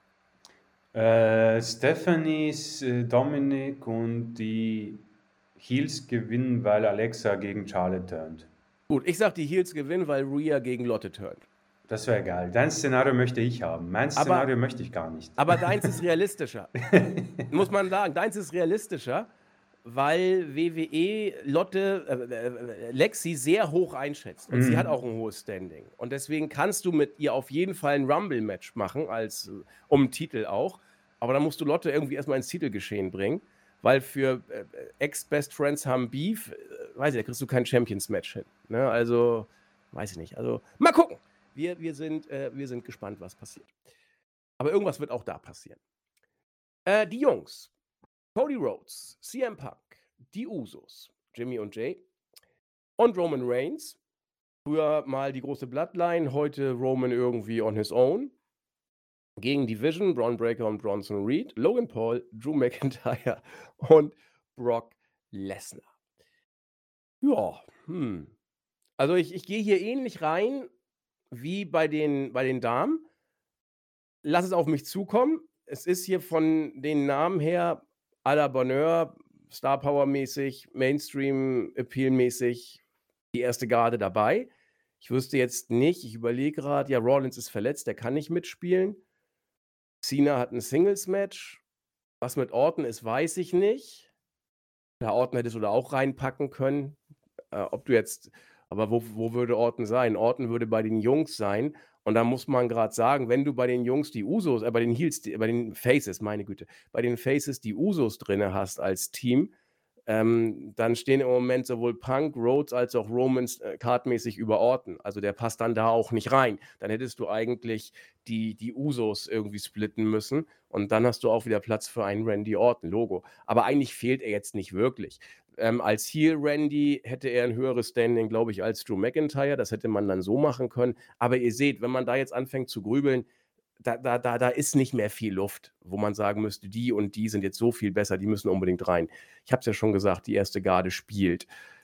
Stephanies, Dominik und die Heels gewinnen, weil Alexa gegen Charlotte turnt. Gut, ich sage, die Heels gewinnen, weil Rhea gegen Lotte turnt. Das wäre geil. Dein Szenario möchte ich haben. Mein Szenario möchte ich gar nicht. Aber deins ist realistischer. Muss man sagen, deins ist realistischer, weil WWE Lexi sehr hoch einschätzt. Und sie hat auch ein hohes Standing. Und deswegen kannst du mit ihr auf jeden Fall ein Rumble-Match machen, um einen Titel auch. Aber dann musst du Lotte irgendwie erstmal ins Titelgeschehen bringen. Weil für Ex-Best Friends haben Beef, weiß ich, da kriegst du kein Champions-Match hin. Ne? Also, weiß ich nicht. Also, mal gucken. Wir sind gespannt, was passiert. Aber irgendwas wird auch da passieren. Die Jungs. Cody Rhodes, CM Punk, die Usos, Jimmy und Jay und Roman Reigns. Früher mal die große Bloodline, heute Roman irgendwie on his own. Gegen Division, Braun Breaker und Bronson Reed, Logan Paul, Drew McIntyre und Brock Lesnar. Ja, Also ich gehe hier ähnlich rein wie bei den Damen. Lass es auf mich zukommen. Es ist hier von den Namen her à la Bonheur, Star Power-mäßig, Mainstream-Appeal-mäßig die erste Garde dabei. Ich wüsste jetzt nicht, ich überlege gerade, ja, Rollins ist verletzt, der kann nicht mitspielen. Cena hat ein Singles-Match. Was mit Orton ist, weiß ich nicht. Der Orton hättest du da auch reinpacken können. Aber wo würde Orton sein? Orton würde bei den Jungs sein. Und da muss man gerade sagen, wenn du bei den Jungs die Usos, bei den Heels, bei den Faces, meine Güte, bei den Faces die Usos drin hast als Team, dann stehen im Moment sowohl Punk, Rhodes als auch Romans kartmäßig über Orton. Also der passt dann da auch nicht rein. Dann hättest du eigentlich die Usos irgendwie splitten müssen und dann hast du auch wieder Platz für einen Randy Orton-Logo. Aber eigentlich fehlt er jetzt nicht wirklich. Als Heel Randy hätte er ein höheres Standing, glaube ich, als Drew McIntyre. Das hätte man dann so machen können. Aber ihr seht, wenn man da jetzt anfängt zu grübeln, da ist nicht mehr viel Luft, wo man sagen müsste, die und die sind jetzt so viel besser, die müssen unbedingt rein. Ich habe es ja schon gesagt, die erste Garde spielt.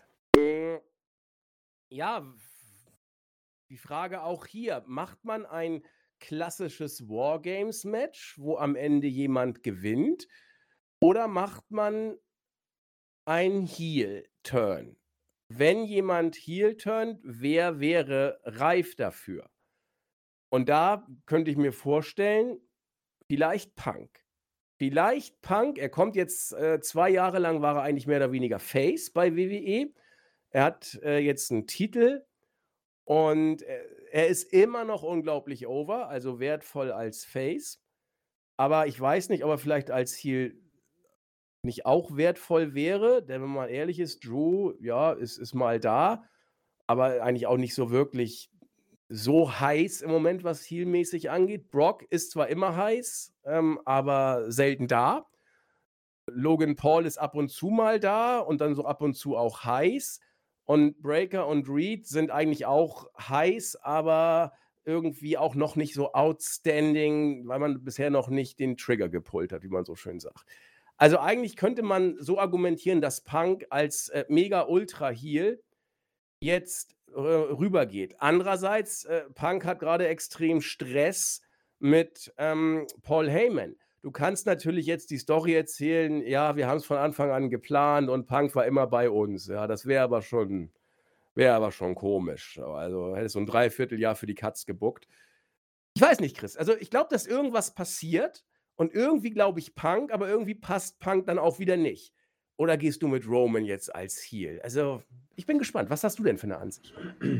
Ja, die Frage auch hier, macht man ein klassisches Wargames-Match, wo am Ende jemand gewinnt, oder macht man ein Heel-Turn? Wenn jemand Heel turnt, wer wäre reif dafür? Und da könnte ich mir vorstellen, vielleicht Punk. Er kommt jetzt 2 Jahre lang, war er eigentlich mehr oder weniger Face bei WWE. Er hat jetzt einen Titel und er ist immer noch unglaublich over, also wertvoll als Face. Aber ich weiß nicht, ob er vielleicht als Heel nicht auch wertvoll wäre, denn wenn man ehrlich ist, Drew, ja, ist mal da, aber eigentlich auch nicht so wirklich so heiß im Moment, was Heel-mäßig angeht. Brock ist zwar immer heiß, aber selten da. Logan Paul ist ab und zu mal da und dann so ab und zu auch heiß. Und Breaker und Reed sind eigentlich auch heiß, aber irgendwie auch noch nicht so outstanding, weil man bisher noch nicht den Trigger gepullt hat, wie man so schön sagt. Also eigentlich könnte man so argumentieren, dass Punk als Mega-Ultra-Heel jetzt rübergeht. Andererseits, Punk hat gerade extrem Stress mit Paul Heyman. Du kannst natürlich jetzt die Story erzählen, ja, wir haben es von Anfang an geplant und Punk war immer bei uns. Ja, das wäre aber schon komisch. Also hättest du ein Dreivierteljahr für die Katz gebuckt. Ich weiß nicht, Chris. Also ich glaube, dass irgendwas passiert und irgendwie glaube ich Punk, aber irgendwie passt Punk dann auch wieder nicht. Oder gehst du mit Roman jetzt als Heel? Also ich bin gespannt. Was hast du denn für eine Ansicht?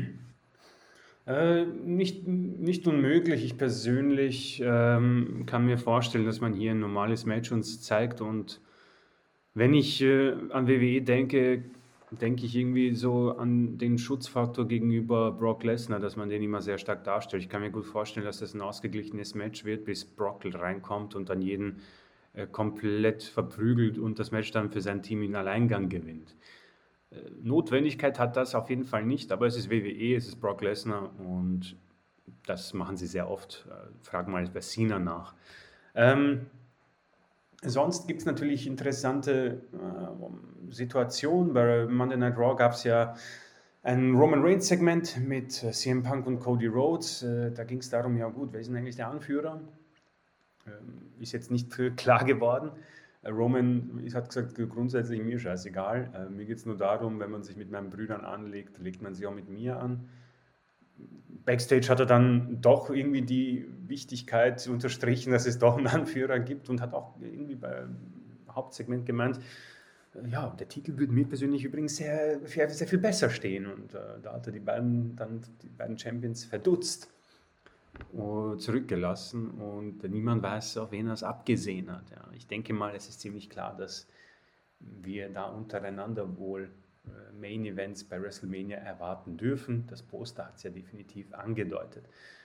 Nicht unmöglich. Ich persönlich kann mir vorstellen, dass man hier ein normales Match uns zeigt. Und wenn ich an WWE denke ich irgendwie so an den Schutzfaktor gegenüber Brock Lesnar, dass man den immer sehr stark darstellt. Ich kann mir gut vorstellen, dass das ein ausgeglichenes Match wird, bis Brock reinkommt und dann jeden komplett verprügelt und das Match dann für sein Team in Alleingang gewinnt. Notwendigkeit hat das auf jeden Fall nicht, aber es ist WWE, es ist Brock Lesnar und das machen sie sehr oft. Frag mal bei Cena nach. Sonst gibt es natürlich interessante Situationen. Bei Monday Night Raw gab es ja ein Roman Reigns Segment mit CM Punk und Cody Rhodes. Da ging es darum, ja gut, wer ist denn eigentlich der Anführer? Ist jetzt nicht klar geworden. Roman hat gesagt, grundsätzlich mir scheißegal. Mir geht es nur darum, wenn man sich mit meinen Brüdern anlegt, legt man sich auch mit mir an. Backstage hat er dann doch irgendwie die Wichtigkeit unterstrichen, dass es doch einen Anführer gibt und hat auch irgendwie beim Hauptsegment gemeint, ja, der Titel würde mir persönlich übrigens sehr, sehr, sehr viel besser stehen. Und da hat er die beiden Champions verdutzt zurückgelassen und niemand weiß, auf wen er es abgesehen hat. Ja. Ich denke mal, es ist ziemlich klar, dass wir da untereinander wohl Main Events bei WrestleMania erwarten dürfen. Das Poster hat es ja definitiv angedeutet.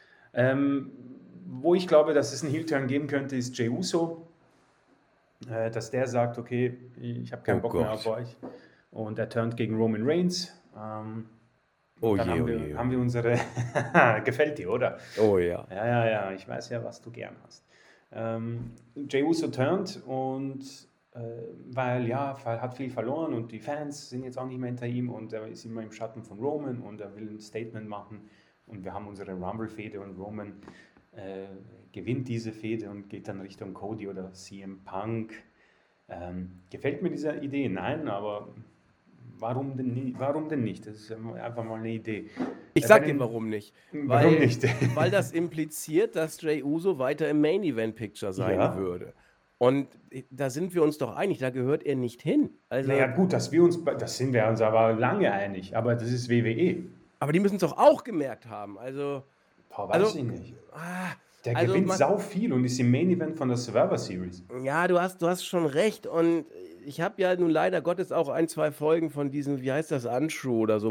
Wo ich glaube, dass es einen Heel-Turn geben könnte, ist Jey Uso. Dass der sagt, okay, ich habe keinen Bock mehr auf euch. Und er turnt gegen Roman Reigns. Haben wir unsere... Gefällt dir, oder? Oh ja. Ja, ich weiß ja, was du gern hast. Jey Uso turnt und weil hat viel verloren und die Fans sind jetzt auch nicht mehr hinter ihm und er ist immer im Schatten von Roman und er will ein Statement machen und wir haben unsere Rumble-Fehde und Roman gewinnt diese Fehde und geht dann Richtung Cody oder CM Punk. Gefällt mir diese Idee? Nein, aber warum denn nicht? Das ist einfach mal eine Idee. Ich sag dir, warum nicht. Warum nicht? Weil das impliziert, dass Jey Uso weiter im Main-Event-Picture sein würde. Und da sind wir uns doch einig, da gehört er nicht hin. Also, naja gut, das sind wir uns aber lange einig, aber das ist WWE. Aber die müssen es doch auch gemerkt haben. Weiß ich nicht. Der gewinnt sau viel und ist im Main Event von der Survivor Series. Ja, du hast schon recht und ich habe ja nun leider Gottes auch 1, 2 Folgen von diesem, wie heißt das, Untrue oder so.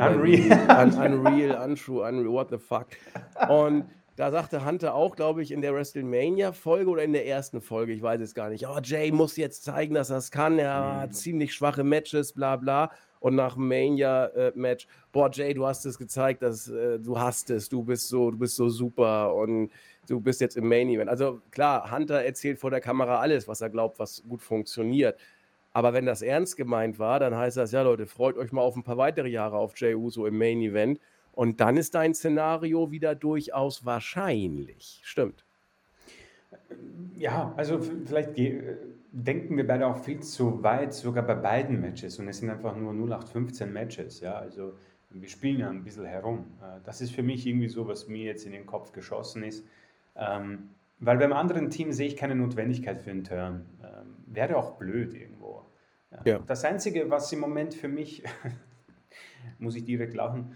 Unreal, what the fuck. Und da sagte Hunter auch, glaube ich, in der WrestleMania-Folge oder in der ersten Folge, ich weiß es gar nicht, Jay muss jetzt zeigen, dass er es kann, er hat ziemlich schwache Matches, bla bla. Und nach dem Mania-Match, Jay, du hast es gezeigt, dass du hast es, du bist so super und du bist jetzt im Main-Event. Also klar, Hunter erzählt vor der Kamera alles, was er glaubt, was gut funktioniert. Aber wenn das ernst gemeint war, dann heißt das, ja Leute, freut euch mal auf ein paar weitere Jahre auf Jey Uso im Main-Event. Und dann ist dein Szenario wieder durchaus wahrscheinlich. Stimmt. Ja, also vielleicht denken wir beide auch viel zu weit, sogar bei beiden Matches. Und es sind einfach nur 0815 Matches. Ja, also wir spielen ja ein bisschen herum. Das ist für mich irgendwie so, was mir jetzt in den Kopf geschossen ist. Weil beim anderen Team sehe ich keine Notwendigkeit für einen Turn. Wäre auch blöd irgendwo. Ja. Das Einzige, was im Moment für mich muss ich direkt lachen.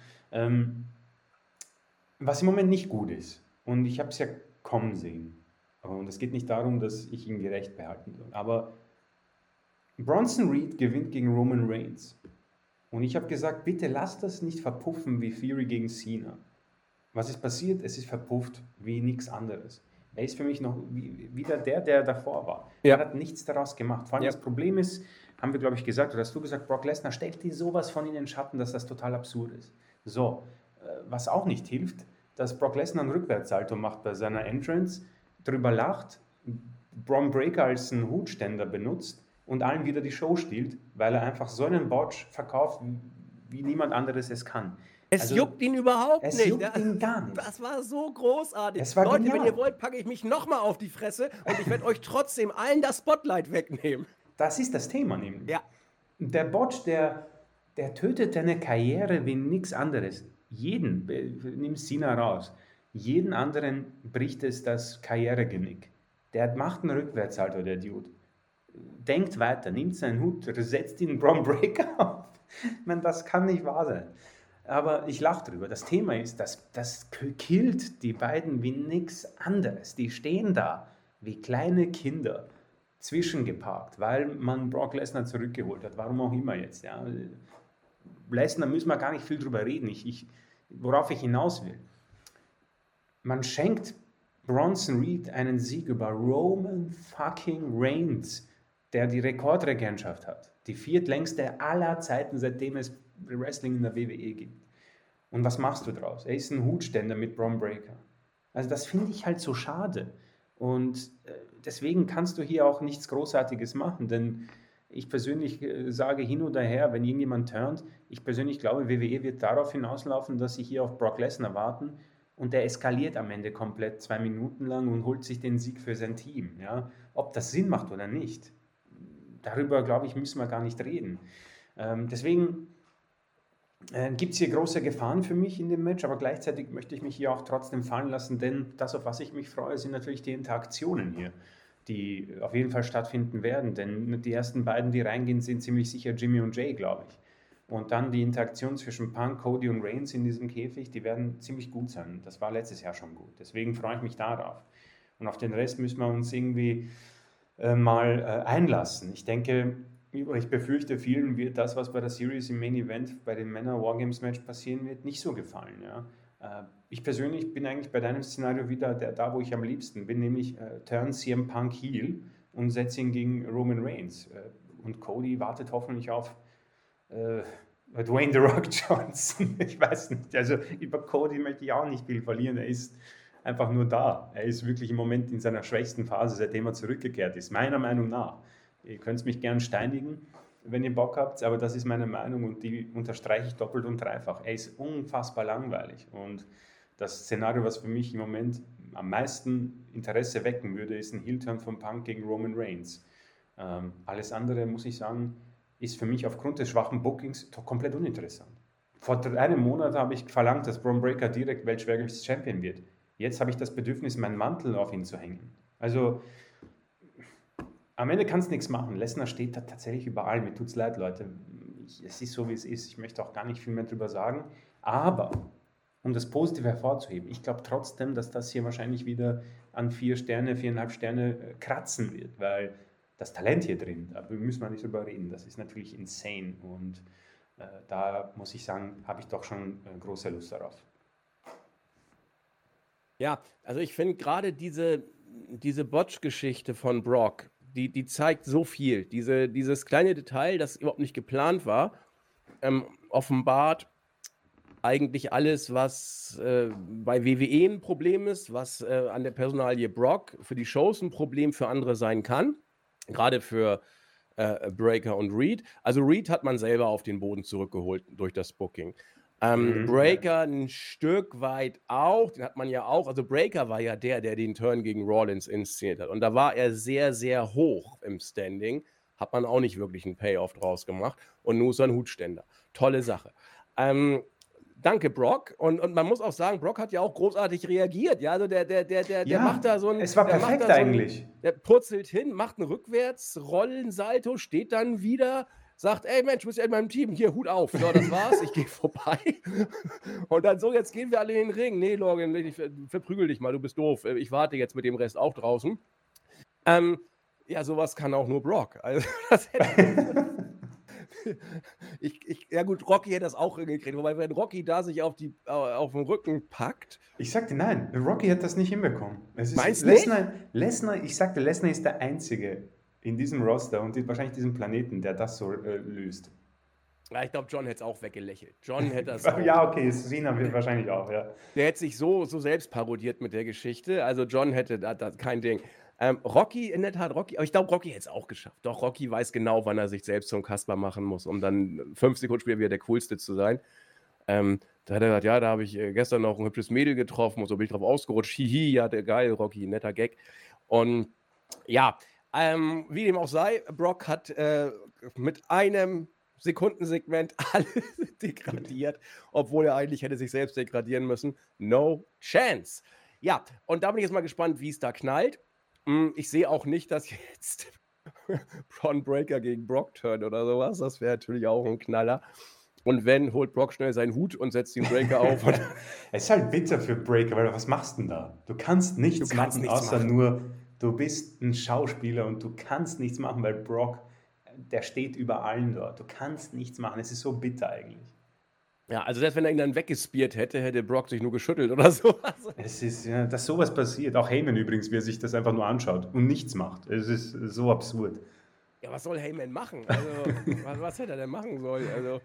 Was im Moment nicht gut ist, und ich habe es ja kommen sehen, und es geht nicht darum, dass ich ihn gerecht behalten soll, aber Bronson Reed gewinnt gegen Roman Reigns. Und ich habe gesagt, bitte lasst das nicht verpuffen wie Theory gegen Cena. Was ist passiert? Es ist verpufft wie nichts anderes. Er ist für mich noch wieder der davor war. Ja. Er hat nichts daraus gemacht. Vor allem Ja. das Problem ist, haben wir, glaube ich, gesagt, oder hast du gesagt, Brock Lesnar stellt dir sowas von in den Schatten, dass das total absurd ist. So, was auch nicht hilft, dass Brock Lesnar einen Rückwärtssalto macht bei seiner Entrance, drüber lacht, Bron Breakker als einen Hutständer benutzt und allen wieder die Show stiehlt, weil er einfach so einen Botch verkauft, wie niemand anderes es kann. Es juckt ihn überhaupt Es nicht. juckt ihn gar nicht. Das war so großartig. Es war Leute, genial. wenn ihr wollt, packe ich mich nochmal auf die Fresse und ich werde euch trotzdem allen das Spotlight wegnehmen. Das ist das Thema nämlich. Ja. Der Botch, der tötet deine Karriere wie nichts anderes. Jeden, nimm Cena raus, jeden anderen bricht es das Karrieregenick. Der macht einen Rückwärtssalto, der Dude. Denkt weiter, nimmt seinen Hut, setzt ihn Bron Breakker auf. Ich meine, das kann nicht wahr sein. Aber ich lache drüber. Das Thema ist, das killt die beiden wie nichts anderes. Die stehen da wie kleine Kinder zwischengeparkt, weil man Brock Lesnar zurückgeholt hat. Warum auch immer jetzt. Ja. Lesnar müssen wir gar nicht viel drüber reden. Worauf ich hinaus will. Man schenkt Bronson Reed einen Sieg über Roman fucking Reigns, der die Rekordregentschaft hat. Die viertlängste aller Zeiten, seitdem es Wrestling in der WWE gibt. Und was machst du draus? Er ist ein Hutständer mit Bron Breakker. Also das finde ich halt so schade. Und deswegen kannst du hier auch nichts Großartiges machen, denn ich persönlich sage hin oder her, wenn irgendjemand turnt, ich persönlich glaube, WWE wird darauf hinauslaufen, dass sie hier auf Brock Lesnar warten und der eskaliert am Ende komplett 2 Minuten lang und holt sich den Sieg für sein Team. Ja? Ob das Sinn macht oder nicht, darüber, glaube ich, müssen wir gar nicht reden. Deswegen gibt es hier große Gefahren für mich in dem Match, aber gleichzeitig möchte ich mich hier auch trotzdem fallen lassen, denn das, auf was ich mich freue, sind natürlich die Interaktionen hier, die auf jeden Fall stattfinden werden, denn die ersten beiden, die reingehen, sind ziemlich sicher Jimmy und Jay, glaube ich. Und dann die Interaktion zwischen Punk, Cody und Reigns in diesem Käfig, die werden ziemlich gut sein. Das war letztes Jahr schon gut. Deswegen freue ich mich darauf. Und auf den Rest müssen wir uns irgendwie mal einlassen. Ich denke, ich befürchte, vielen wird das, was bei der Series im Main Event bei dem Männer-Wargames-Match passieren wird, nicht so gefallen. Ja? Ich persönlich bin eigentlich bei deinem Szenario wieder da, wo ich am liebsten bin, nämlich turn CM Punk heel und setze ihn gegen Roman Reigns. Und Cody wartet hoffentlich auf Dwayne The Rock Johnson. Ich weiß nicht, also über Cody möchte ich auch nicht viel verlieren. Er ist einfach nur da. Er ist wirklich im Moment in seiner schwächsten Phase, seitdem er zurückgekehrt ist, meiner Meinung nach. Ihr könnt mich gern steinigen, wenn ihr Bock habt, aber das ist meine Meinung und die unterstreiche ich doppelt und dreifach. Er ist unfassbar langweilig und das Szenario, was für mich im Moment am meisten Interesse wecken würde, ist ein Heel-Turn von Punk gegen Roman Reigns. Alles andere, muss ich sagen, ist für mich aufgrund des schwachen Bookings komplett uninteressant. Vor einem Monat habe ich verlangt, dass Bron Breakker direkt Weltschwergewichts-Champion wird. Jetzt habe ich das Bedürfnis, meinen Mantel auf ihn zu hängen. Also am Ende kannst du nichts machen. Lesnar steht da tatsächlich überall. Mir tut es leid, Leute. Es ist so, wie es ist. Ich möchte auch gar nicht viel mehr drüber sagen. Aber, um das Positive hervorzuheben, ich glaube trotzdem, dass das hier wahrscheinlich wieder an 4 Sterne, 4,5 Sterne kratzen wird, weil das Talent hier drin, da müssen wir nicht drüber reden, das ist natürlich insane. Und da muss ich sagen, habe ich doch schon große Lust darauf. Ja, also ich finde gerade diese Botch-Geschichte von Brock, die zeigt so viel. Dieses kleine Detail, das überhaupt nicht geplant war, offenbart eigentlich alles, was bei WWE ein Problem ist, was an der Personalie Brock für die Shows ein Problem für andere sein kann. Gerade für Breakker und Reed. Also Reed hat man selber auf den Boden zurückgeholt durch das Booking. Breakker ein Stück weit auch, den hat man ja auch, also Breakker war ja der den Turn gegen Rollins inszeniert hat und da war er sehr, sehr hoch im Standing, hat man auch nicht wirklich einen Payoff draus gemacht und nur so ein Hutständer. Tolle Sache. Danke, Brock. Und man muss auch sagen, Brock hat ja auch großartig reagiert. Ja, also der macht da so ein. Es war perfekt eigentlich. Der purzelt hin, macht einen Rückwärts, Rollensalto, steht dann wieder. sagt: „Ey Mensch, du bist ja in meinem Team, hier, Hut auf. Ja, das war's, ich gehe vorbei.“ Und dann so: „Jetzt gehen wir alle in den Ring.“ „Ne, Logan, ich verprügel dich mal, du bist doof. Ich warte jetzt mit dem Rest auch draußen.“ Ähm, ja, sowas kann auch nur Brock. Also, das hätte ja gut, Rocky hätte das auch hingekriegt, wobei wenn Rocky da sich auf den Rücken packt. Ich sagte nein, Rocky hat das nicht hinbekommen. Es ist Meinst nicht? Lesnar, ich sagte, Lesnar ist der Einzige in diesem Roster und wahrscheinlich diesem Planeten, der das so löst. Ja, ich glaube, John hätte es auch weggelächelt. John hätte das auch. Ja, okay, Cena wird wahrscheinlich auch, ja. Der hätte sich so selbst parodiert mit der Geschichte. Also John hätte da kein Ding. Rocky, in der Tat, Rocky, aber ich glaube, Rocky hätte es auch geschafft. Doch, Rocky weiß genau, wann er sich selbst zum Kasper machen muss, um dann 5 Sekunden später wieder der Coolste zu sein. Da hat er gesagt, ja, da habe ich gestern noch ein hübsches Mädel getroffen und so bin ich drauf ausgerutscht. Hihi, ja, der geil, Rocky, netter Gag. Und ja, wie dem auch sei, Brock hat mit einem Sekundensegment alles degradiert, obwohl er eigentlich hätte sich selbst degradieren müssen. No chance. Ja, und da bin ich jetzt mal gespannt, wie es da knallt. Ich sehe auch nicht, dass jetzt Bron Breakker gegen Brock turnt oder sowas. Das wäre natürlich auch ein Knaller. Und wenn, holt Brock schnell seinen Hut und setzt den Breaker auf. Und Es ist halt bitter für Breaker, weil was machst du denn da? Du kannst nichts machen, außer nur, du bist ein Schauspieler und du kannst nichts machen, weil Brock, der steht über allen dort. Du kannst nichts machen. Es ist so bitter eigentlich. ja, also selbst wenn er ihn dann weggespiert hätte, hätte Brock sich nur geschüttelt oder so. Es ist, ja, dass sowas passiert. Auch Heyman übrigens, wie er sich das einfach nur anschaut und nichts macht. Es ist so absurd. Ja, was soll Heyman machen? Also, was hätte er denn machen sollen? Also,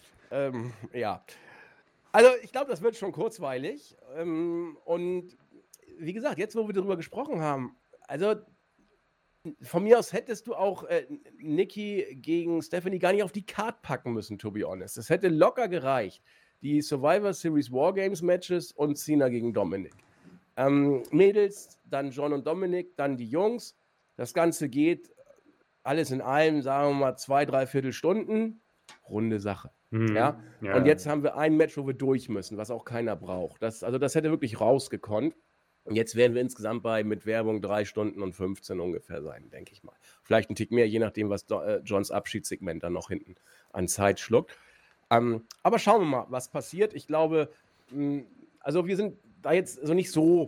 ja. Also, ich glaube, das wird schon kurzweilig. Und wie gesagt, jetzt, wo wir darüber gesprochen haben, also von mir aus hättest du auch Nikki gegen Stephanie gar nicht auf die Card packen müssen, to be honest. Es hätte locker gereicht. Die Survivor Series Wargames Matches und Cena gegen Dominic. Mädels, dann John und Dominic, dann die Jungs. Das Ganze geht alles in allem, sagen wir mal, 2-3 Stunden. Runde Sache. Ja? Ja. Und jetzt haben wir ein Match, wo wir durch müssen, was auch keiner braucht. Das hätte wirklich rausgekonnt. Und jetzt werden wir insgesamt mit Werbung 3 Stunden und 15 ungefähr sein, denke ich mal. Vielleicht ein Tick mehr, je nachdem, was Johns Abschiedssegment dann noch hinten an Zeit schluckt. Aber schauen wir mal, was passiert. Ich glaube, also wir sind da jetzt also nicht so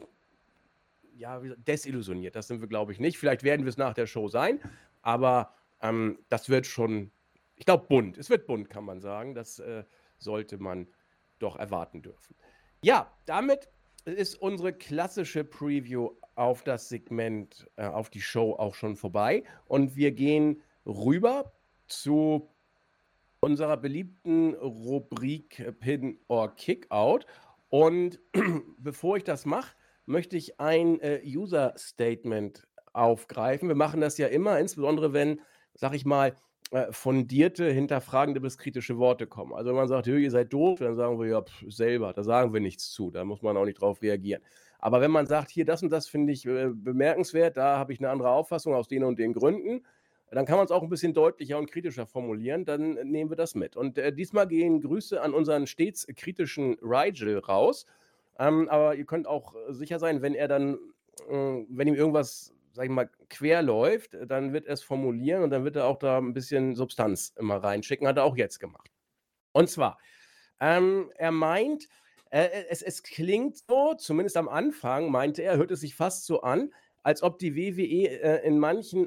desillusioniert. Das sind wir, glaube ich, nicht. Vielleicht werden wir es nach der Show sein, aber das wird schon, ich glaube, bunt. Es wird bunt, kann man sagen. Das sollte man doch erwarten dürfen. Ja, damit ist unsere klassische Preview auf das Segment, auf die Show auch schon vorbei. Und wir gehen rüber zu unserer beliebten Rubrik Pin or Kickout. Und bevor ich das mache, möchte ich ein User-Statement aufgreifen. Wir machen das ja immer, insbesondere wenn, sag ich mal, fundierte, hinterfragende bis kritische Worte kommen. Also wenn man sagt, ihr seid doof, dann sagen wir ja selber, da sagen wir nichts zu, da muss man auch nicht drauf reagieren. Aber wenn man sagt, hier das und das finde ich bemerkenswert, da habe ich eine andere Auffassung aus den und den Gründen, dann kann man es auch ein bisschen deutlicher und kritischer formulieren, dann nehmen wir das mit. Und diesmal gehen Grüße an unseren stets kritischen Rigel raus. Aber ihr könnt auch sicher sein, wenn er dann, wenn ihm irgendwas, sag ich mal, quer läuft, dann wird er es formulieren und dann wird er auch da ein bisschen Substanz immer reinschicken. Hat er auch jetzt gemacht. Und zwar, er meint, es klingt so, zumindest am Anfang meinte er, hört es sich fast so an, als ob die WWE in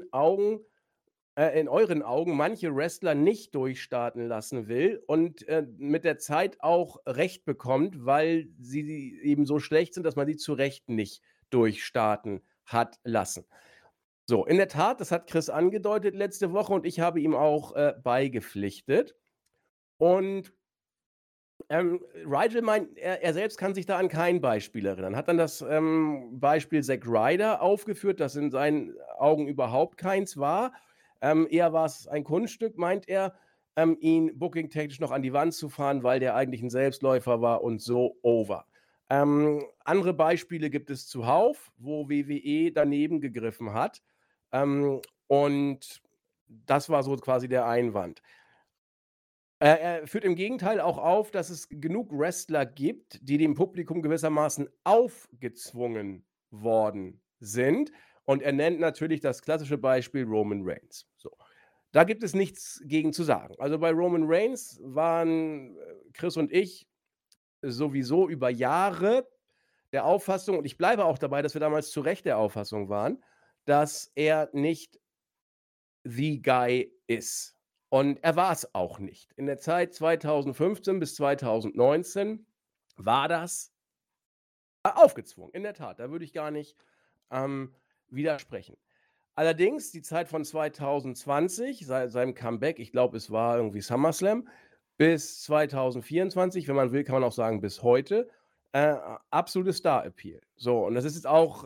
euren Augen manche Wrestler nicht durchstarten lassen will und mit der Zeit auch Recht bekommt, weil sie eben so schlecht sind, dass man sie zu Recht nicht durchstarten hat lassen. So, in der Tat, das hat Chris angedeutet letzte Woche und ich habe ihm auch beigepflichtet. Und Rigel meint, er selbst kann sich da an kein Beispiel erinnern. Hat dann das Beispiel Zack Ryder aufgeführt, das in seinen Augen überhaupt keins war. Eher war es ein Kunststück, meint er, ihn booking-technisch noch an die Wand zu fahren, weil der eigentlich ein Selbstläufer war und so over. Andere Beispiele gibt es zuhauf, wo WWE daneben gegriffen hat. Und das war so quasi der Einwand. Er führt im Gegenteil auch auf, dass es genug Wrestler gibt, die dem Publikum gewissermaßen aufgezwungen worden sind. Und er nennt natürlich das klassische Beispiel Roman Reigns. So. Da gibt es nichts gegen zu sagen. Also, bei Roman Reigns waren, Chris und ich sowieso über Jahre der Auffassung und ich bleibe auch dabei, dass wir damals zu Recht der Auffassung waren, dass er nicht the guy ist. Und er war es auch nicht. In der Zeit 2015 bis 2019 war das aufgezwungen, in der Tat. Da würde ich gar nicht, widersprechen. Allerdings die Zeit von 2020, seit seinem Comeback, ich glaube, es war irgendwie SummerSlam, bis 2024, wenn man will, kann man auch sagen bis heute, absolutes Star-Appeal. So, und das ist jetzt auch,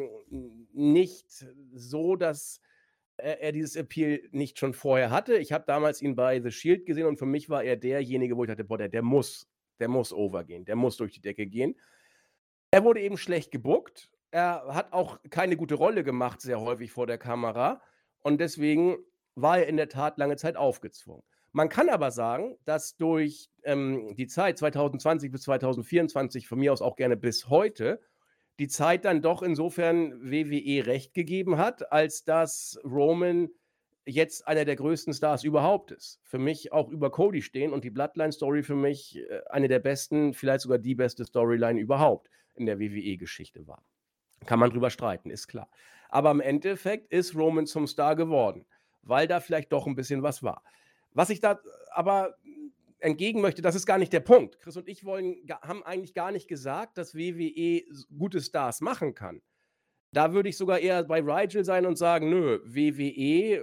nicht so, dass er dieses Appeal nicht schon vorher hatte. Ich habe damals ihn bei The Shield gesehen und für mich war er derjenige, wo ich dachte: „Boah, der muss overgehen, der muss durch die Decke gehen.“ Er wurde eben schlecht gebookt. Er hat auch keine gute Rolle gemacht, sehr häufig vor der Kamera. Und deswegen war er in der Tat lange Zeit aufgezwungen. Man kann aber sagen, dass durch, die Zeit 2020 bis 2024, von mir aus auch gerne bis heute, die Zeit dann doch insofern WWE recht gegeben hat, als dass Roman jetzt einer der größten Stars überhaupt ist. Für mich auch über Cody stehen und die Bloodline-Story für mich, eine der besten, vielleicht sogar die beste Storyline überhaupt in der WWE-Geschichte war. Kann man drüber streiten, ist klar. Aber im Endeffekt ist Roman zum Star geworden, weil da vielleicht doch ein bisschen was war. Was ich da aber entgegen möchte, das ist gar nicht der Punkt. Chris und ich haben eigentlich gar nicht gesagt, dass WWE gute Stars machen kann. Da würde ich sogar eher bei Rigel sein und sagen, nö, WWE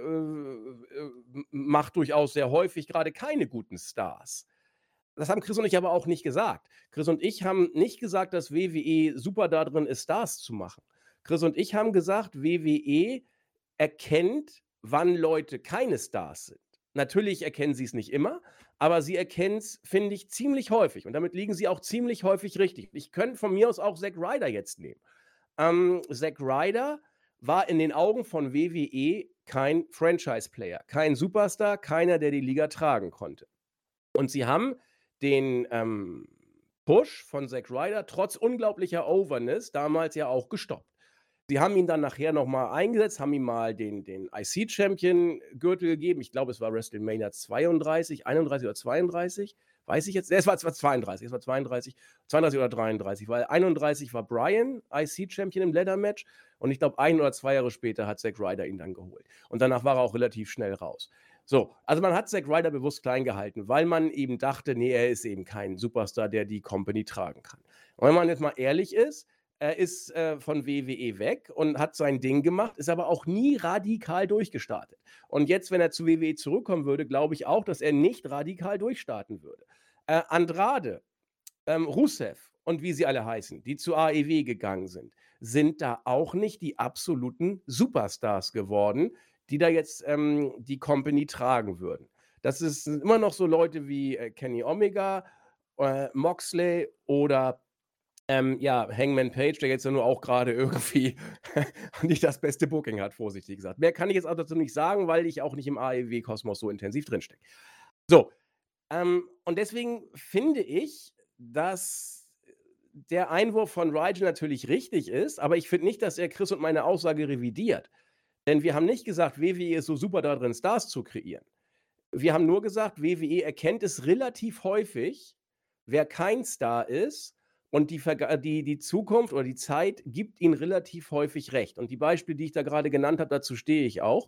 macht durchaus sehr häufig gerade keine guten Stars. Das haben Chris und ich aber auch nicht gesagt. Chris und ich haben nicht gesagt, dass WWE super da drin ist, Stars zu machen. Chris und ich haben gesagt, WWE erkennt, wann Leute keine Stars sind. Natürlich erkennen sie es nicht immer, aber sie erkennen es, finde ich, ziemlich häufig. Und damit liegen sie auch ziemlich häufig richtig. Ich könnte von mir aus auch Zack Ryder jetzt nehmen. Zack Ryder war in den Augen von WWE kein Franchise-Player, kein Superstar, keiner, der die Liga tragen konnte. Und sie haben den Push von Zack Ryder trotz unglaublicher Overness damals ja auch gestoppt. Sie haben ihn dann nachher noch mal eingesetzt, haben ihm mal den IC-Champion-Gürtel gegeben. Ich glaube, es war WrestleMania 32, 31 oder 32. Weiß ich jetzt. Es war 32. Es war 32, 32 oder 33, weil 31 war Bryan IC-Champion im Leather-Match und ich glaube, 1 oder 2 Jahre später hat Zack Ryder ihn dann geholt. Und danach war er auch relativ schnell raus. So, also man hat Zack Ryder bewusst klein gehalten, weil man eben dachte, nee, er ist eben kein Superstar, der die Company tragen kann. Und wenn man jetzt mal ehrlich ist, er ist von WWE weg und hat sein Ding gemacht, ist aber auch nie radikal durchgestartet. Und jetzt, wenn er zu WWE zurückkommen würde, glaube ich auch, dass er nicht radikal durchstarten würde. Andrade, Rusev und wie sie alle heißen, die zu AEW gegangen sind da auch nicht die absoluten Superstars geworden, die da jetzt die Company tragen würden. Das sind immer noch so Leute wie Kenny Omega, Moxley oder ja, Hangman Page, der jetzt ja nur auch gerade irgendwie nicht das beste Booking hat, vorsichtig gesagt. Mehr kann ich jetzt auch dazu nicht sagen, weil ich auch nicht im AEW-Kosmos so intensiv drinstecke. So, und deswegen finde ich, dass der Einwurf von Rigel natürlich richtig ist, aber ich finde nicht, dass er Chris und meine Aussage revidiert. Denn wir haben nicht gesagt, WWE ist so super da drin, Stars zu kreieren. Wir haben nur gesagt, WWE erkennt es relativ häufig, wer kein Star ist und die Zukunft oder die Zeit gibt ihnen relativ häufig recht. Und die Beispiele, die ich da gerade genannt habe, dazu stehe ich auch.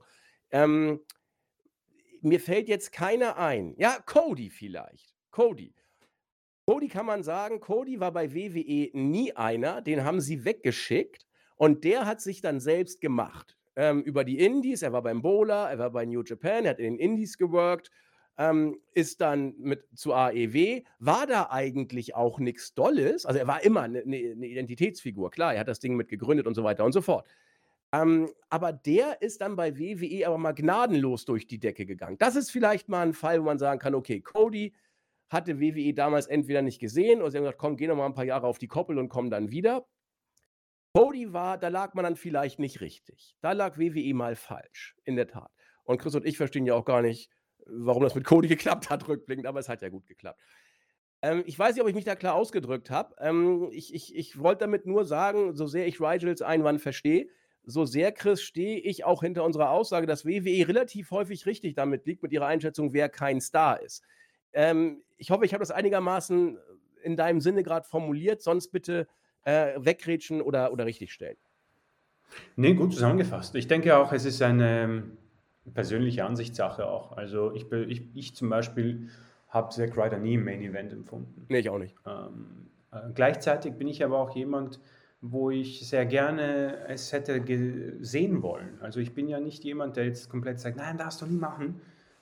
Mir fällt jetzt keiner ein. Ja, Cody vielleicht. Cody. Cody kann man sagen, Cody war bei WWE nie einer, den haben sie weggeschickt und der hat sich dann selbst gemacht. Über die Indies, er war beim Bowler, er war bei New Japan, er hat in den Indies geworkt, ist dann mit zu AEW, war da eigentlich auch nichts Dolles, also er war immer eine Identitätsfigur, klar, er hat das Ding mit gegründet und so weiter und so fort. Aber der ist dann bei WWE aber mal gnadenlos durch die Decke gegangen. Das ist vielleicht mal ein Fall, wo man sagen kann, okay, Cody hatte WWE damals entweder nicht gesehen oder sie haben gesagt, komm, geh noch mal ein paar Jahre auf die Koppel und komm dann wieder. Cody da lag man dann vielleicht nicht richtig. Da lag WWE mal falsch, in der Tat. Und Chris und ich verstehen ja auch gar nicht, warum das mit Cody geklappt hat, rückblickend, aber es hat ja gut geklappt. Ich weiß nicht, ob ich mich da klar ausgedrückt habe. Ich wollte damit nur sagen, so sehr ich Rigels Einwand verstehe, so sehr, Chris, stehe ich auch hinter unserer Aussage, dass WWE relativ häufig richtig damit liegt, mit ihrer Einschätzung, wer kein Star ist. Ich hoffe, ich habe das einigermaßen in deinem Sinne gerade formuliert, sonst bitte wegrätschen oder richtigstellen. Nee, gut zusammengefasst. Ich denke auch, es ist eine persönliche Ansichtssache auch. Also ich zum Beispiel habe Zack Ryder nie im Main Event empfunden. Nee, ich auch nicht. Gleichzeitig bin ich aber auch jemand, wo ich sehr gerne es hätte sehen wollen. Also ich bin ja nicht jemand, der jetzt komplett sagt, nein, darfst du nie machen,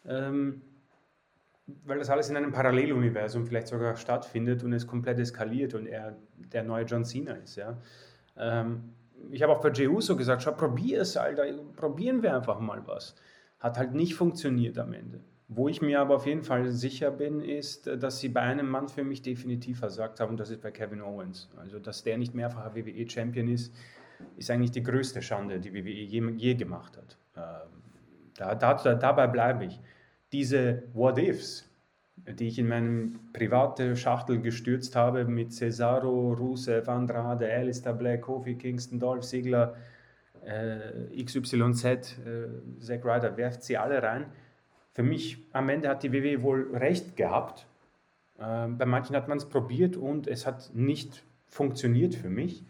weil das alles in einem Paralleluniversum vielleicht sogar stattfindet und es komplett eskaliert und er der neue John Cena ist. Ja. Ich habe auch bei Jey Uso gesagt, schau, probier es, Alter, probieren wir einfach mal was. Hat halt nicht funktioniert am Ende. Wo ich mir aber auf jeden Fall sicher bin, ist, dass sie bei einem Mann für mich definitiv versagt haben, und das ist bei Kevin Owens. Also, dass der nicht mehrfacher WWE-Champion ist eigentlich die größte Schande, die WWE je gemacht hat. Dabei bleibe ich. Diese What-Ifs, die ich in meine private Schachtel gestürzt habe mit Cesaro, Rusev, Andrade, Aleister Black, Kofi Kingston, Dolph Ziggler, XYZ, Zack Ryder, werft sie alle rein. Für mich am Ende hat die WWE wohl recht gehabt. Bei manchen hat man es probiert und es hat nicht funktioniert für mich.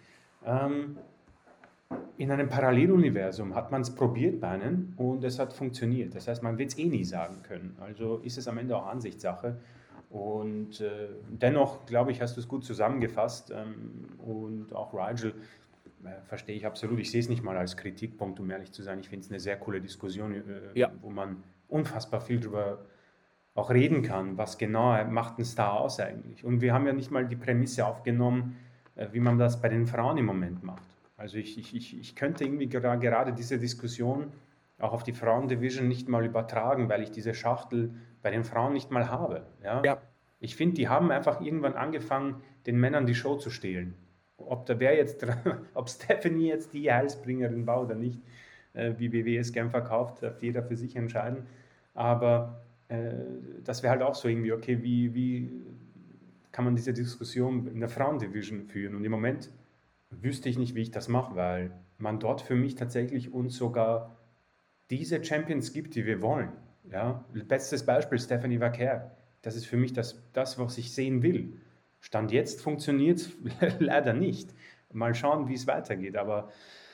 In einem Paralleluniversum hat man es probiert bei einem und es hat funktioniert. Das heißt, man wird es eh nie sagen können. Also ist es am Ende auch Ansichtssache. Und dennoch, glaube ich, hast du es gut zusammengefasst. Und auch Rigel verstehe ich absolut. Ich sehe es nicht mal als Kritikpunkt, um ehrlich zu sein. Ich finde es eine sehr coole Diskussion, wo man unfassbar viel drüber auch reden kann, was genau macht ein Star aus eigentlich. Und wir haben ja nicht mal die Prämisse aufgenommen, wie man das bei den Frauen im Moment macht. Also ich könnte irgendwie gerade diese Diskussion auch auf die Frauen-Division nicht mal übertragen, weil ich diese Schachtel bei den Frauen nicht mal habe. Ja? Ich finde, die haben einfach irgendwann angefangen, den Männern die Show zu stehlen. Ob Stephanie jetzt die Heilsbringerin war oder nicht, wie WWE es gern verkauft, darf jeder für sich entscheiden. Aber das wäre halt auch so irgendwie, okay, wie kann man diese Diskussion in der Frauen-Division führen? Und im Moment wüsste ich nicht, wie ich das mache, weil man dort für mich tatsächlich uns sogar diese Champions gibt, die wir wollen. Ja? Bestes Beispiel, Stephanie Vaquer. Das ist für mich das, was ich sehen will. Stand jetzt funktioniert es leider nicht. Mal schauen, wie es weitergeht. Aber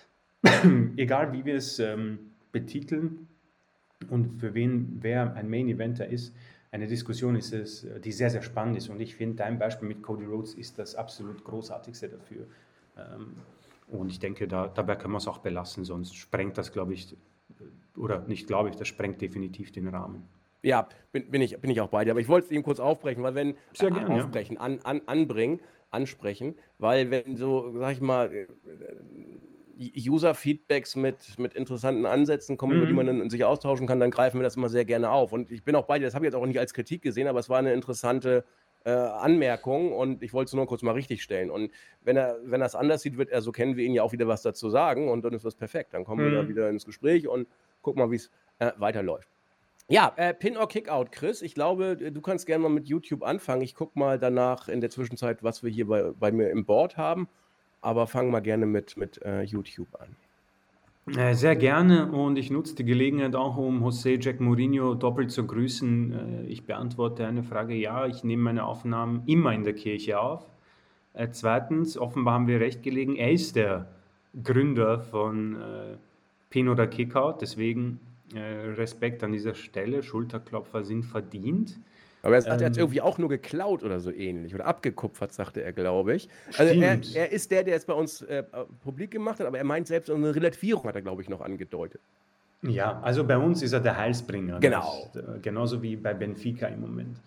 egal, wie wir es betiteln und für wer ein Main-Eventer ist, eine Diskussion ist es, die sehr, sehr spannend ist. Und ich finde, dein Beispiel mit Cody Rhodes ist das absolut Großartigste dafür. Und ich denke, dabei können wir es auch belassen, sonst sprengt das, glaube ich, oder nicht glaube ich, das sprengt definitiv den Rahmen. Ja, bin ich auch bei dir. Aber ich wollte es eben kurz aufbrechen, weil wenn Sehr gern, aufbrechen, ansprechen, weil wenn so, sag ich mal, User-Feedbacks mit interessanten Ansätzen kommen, über die man dann sich austauschen kann, dann greifen wir das immer sehr gerne auf. Und ich bin auch bei dir, das habe ich jetzt auch nicht als Kritik gesehen, aber es war eine interessante Anmerkung und ich wollte es nur kurz mal richtig stellen. Und wenn er es anders sieht, wird er, so kennen wir ihn ja auch wieder was dazu sagen und dann ist das perfekt. Dann kommen wir da wieder ins Gespräch und gucken mal, wie es weiterläuft. Ja, Pin or Kickout, Chris. Ich glaube, du kannst gerne mal mit YouTube anfangen. Ich gucke mal danach in der Zwischenzeit, was wir hier bei mir im Board haben. Aber fangen wir gerne mit YouTube an. Sehr gerne und ich nutze die Gelegenheit auch, um José Jack Mourinho doppelt zu grüßen. Ich beantworte eine Frage, ja, ich nehme meine Aufnahmen immer in der Kirche auf. Zweitens, offenbar haben wir recht gelegen, er ist der Gründer von Pin oder Kickout, deswegen Respekt an dieser Stelle, Schulterklopfer sind verdient. Aber er sagt, er hat es irgendwie auch nur geklaut oder so ähnlich oder abgekupfert, sagte er, glaube ich. Also er ist der es bei uns publik gemacht hat, aber er meint selbst eine Relativierung, hat er, glaube ich, noch angedeutet. Ja, also bei uns ist er der Heilsbringer. Genau. Genauso wie bei Benfica im Moment.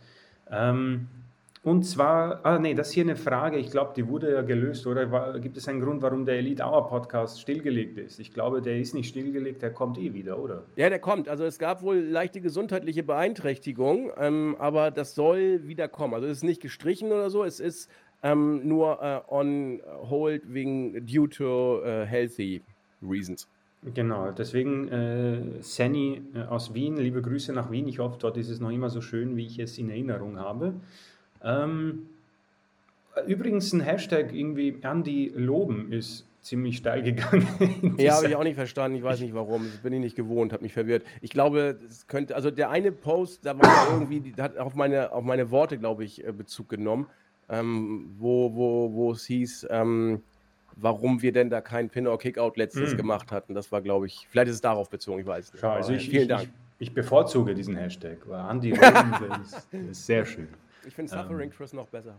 Und zwar, das ist hier eine Frage, ich glaube, die wurde ja gelöst, oder? Gibt es einen Grund, warum der Elite Hour Podcast stillgelegt ist? Ich glaube, der ist nicht stillgelegt, der kommt wieder, oder? Ja, der kommt. Also es gab wohl leichte gesundheitliche Beeinträchtigung, aber das soll wieder kommen. Also es ist nicht gestrichen oder so, es ist nur on hold due to healthy reasons. Genau, deswegen Sanny aus Wien, liebe Grüße nach Wien. Ich hoffe, dort ist es noch immer so schön, wie ich es in Erinnerung habe. Übrigens ein Hashtag irgendwie Andy loben ist ziemlich steil gegangen. Ja, habe ich auch nicht verstanden. Ich weiß nicht warum. Das bin ich nicht gewohnt, hat mich verwirrt. Ich glaube, es könnte, also der eine Post, da war ja irgendwie, hat auf meine Worte, glaube ich, Bezug genommen, wo es hieß, warum wir denn da kein Pin or Kickout letztens gemacht hatten. Das war, glaube ich, vielleicht ist es darauf bezogen, ich weiß es nicht. Schau, also vielen Dank. Ich bevorzuge diesen Hashtag, weil Andy Roden, das ist sehr schön. Ich finde Suffering Chris noch besser.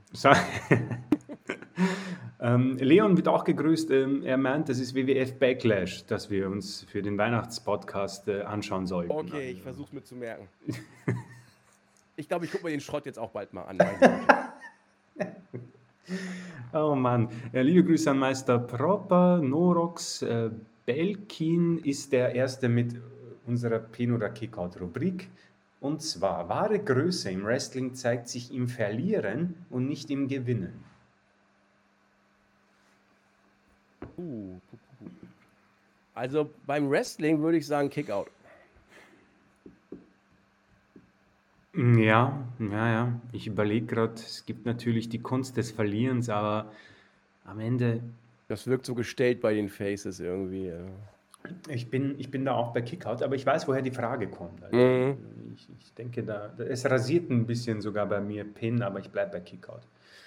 Leon wird auch gegrüßt. Er meint, das ist WWF Backlash, das wir uns für den Weihnachtspodcast anschauen sollten. Okay, ich versuche es mir zu merken. Ich glaube, ich gucke mir den Schrott jetzt auch bald mal an. Oh Mann. Liebe Grüße an Meister Proper, Norox, Belkin ist der Erste mit unserer Pin- oder Kickout-Rubrik. Und zwar, wahre Größe im Wrestling zeigt sich im Verlieren und nicht im Gewinnen. Also beim Wrestling würde ich sagen Kickout. Ja. Ich überlege gerade, es gibt natürlich die Kunst des Verlierens, aber am Ende... Das wirkt so gestellt bei den Faces irgendwie. Ja. Ich bin da auch bei Kickout, aber ich weiß, woher die Frage kommt. Also ich denke, es rasiert ein bisschen sogar bei mir Pin, aber ich bleibe bei Kickout.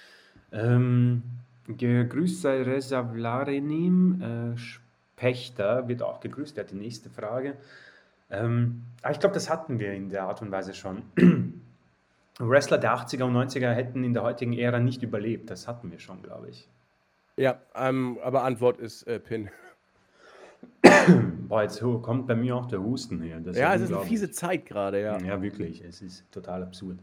Gegrüßt sei Reza Vlarenim, Spechter wird auch gegrüßt, der hat die nächste Frage. Aber ich glaube, das hatten wir in der Art und Weise schon. Wrestler der 80er und 90er hätten in der heutigen Ära nicht überlebt, das hatten wir schon, glaube ich. Ja, aber Antwort ist Pin. Boah, jetzt kommt bei mir auch der Husten her. Das ja, es ist eine fiese Zeit gerade, ja. Ja, wirklich, es ist total absurd.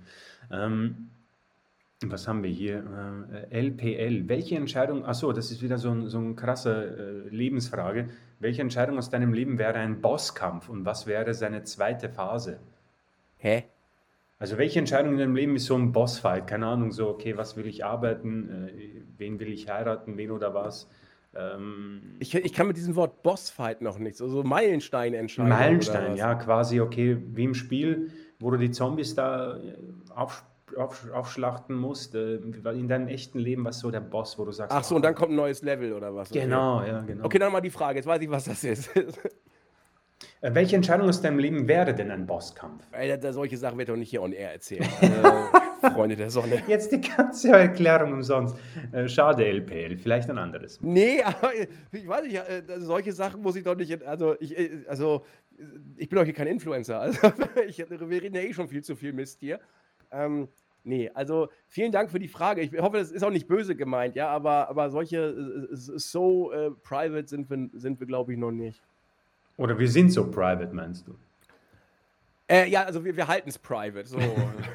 Was haben wir hier? LPL. Welche Entscheidung, achso, das ist wieder so eine krasse Lebensfrage. Welche Entscheidung aus deinem Leben wäre ein Bosskampf und was wäre seine zweite Phase? Hä? Also welche Entscheidung in deinem Leben ist so ein Bossfight? Keine Ahnung, so, okay, was will ich arbeiten? Wen will ich heiraten? Wen oder was? Ich kann mit diesem Wort Bossfight noch nichts, also Meilenstein-Entscheidung. Meilenstein, ja, quasi, okay, wie im Spiel, wo du die Zombies da aufschlachten musst, in deinem echten Leben, was so der Boss, wo du sagst... Ach so, und dann kommt ein neues Level oder was? Genau, okay. Ja, genau. Okay, dann mal die Frage, jetzt weiß ich, was das ist. Welche Entscheidung aus deinem Leben wäre denn ein Bosskampf? Solche Sachen wird doch nicht hier on air erzählen. Freunde der Sonne. Jetzt die ganze Erklärung umsonst. Schade, LPL, vielleicht ein anderes. Nee, aber ich weiß nicht, solche Sachen muss ich doch nicht, ich bin doch hier kein Influencer, also wir reden ja eh schon viel zu viel Mist hier. Nee, also vielen Dank für die Frage. Ich hoffe, das ist auch nicht böse gemeint, ja, aber solche private sind wir, glaube ich, noch nicht. Oder wir sind so private, meinst du? Ja, also wir halten es private. So.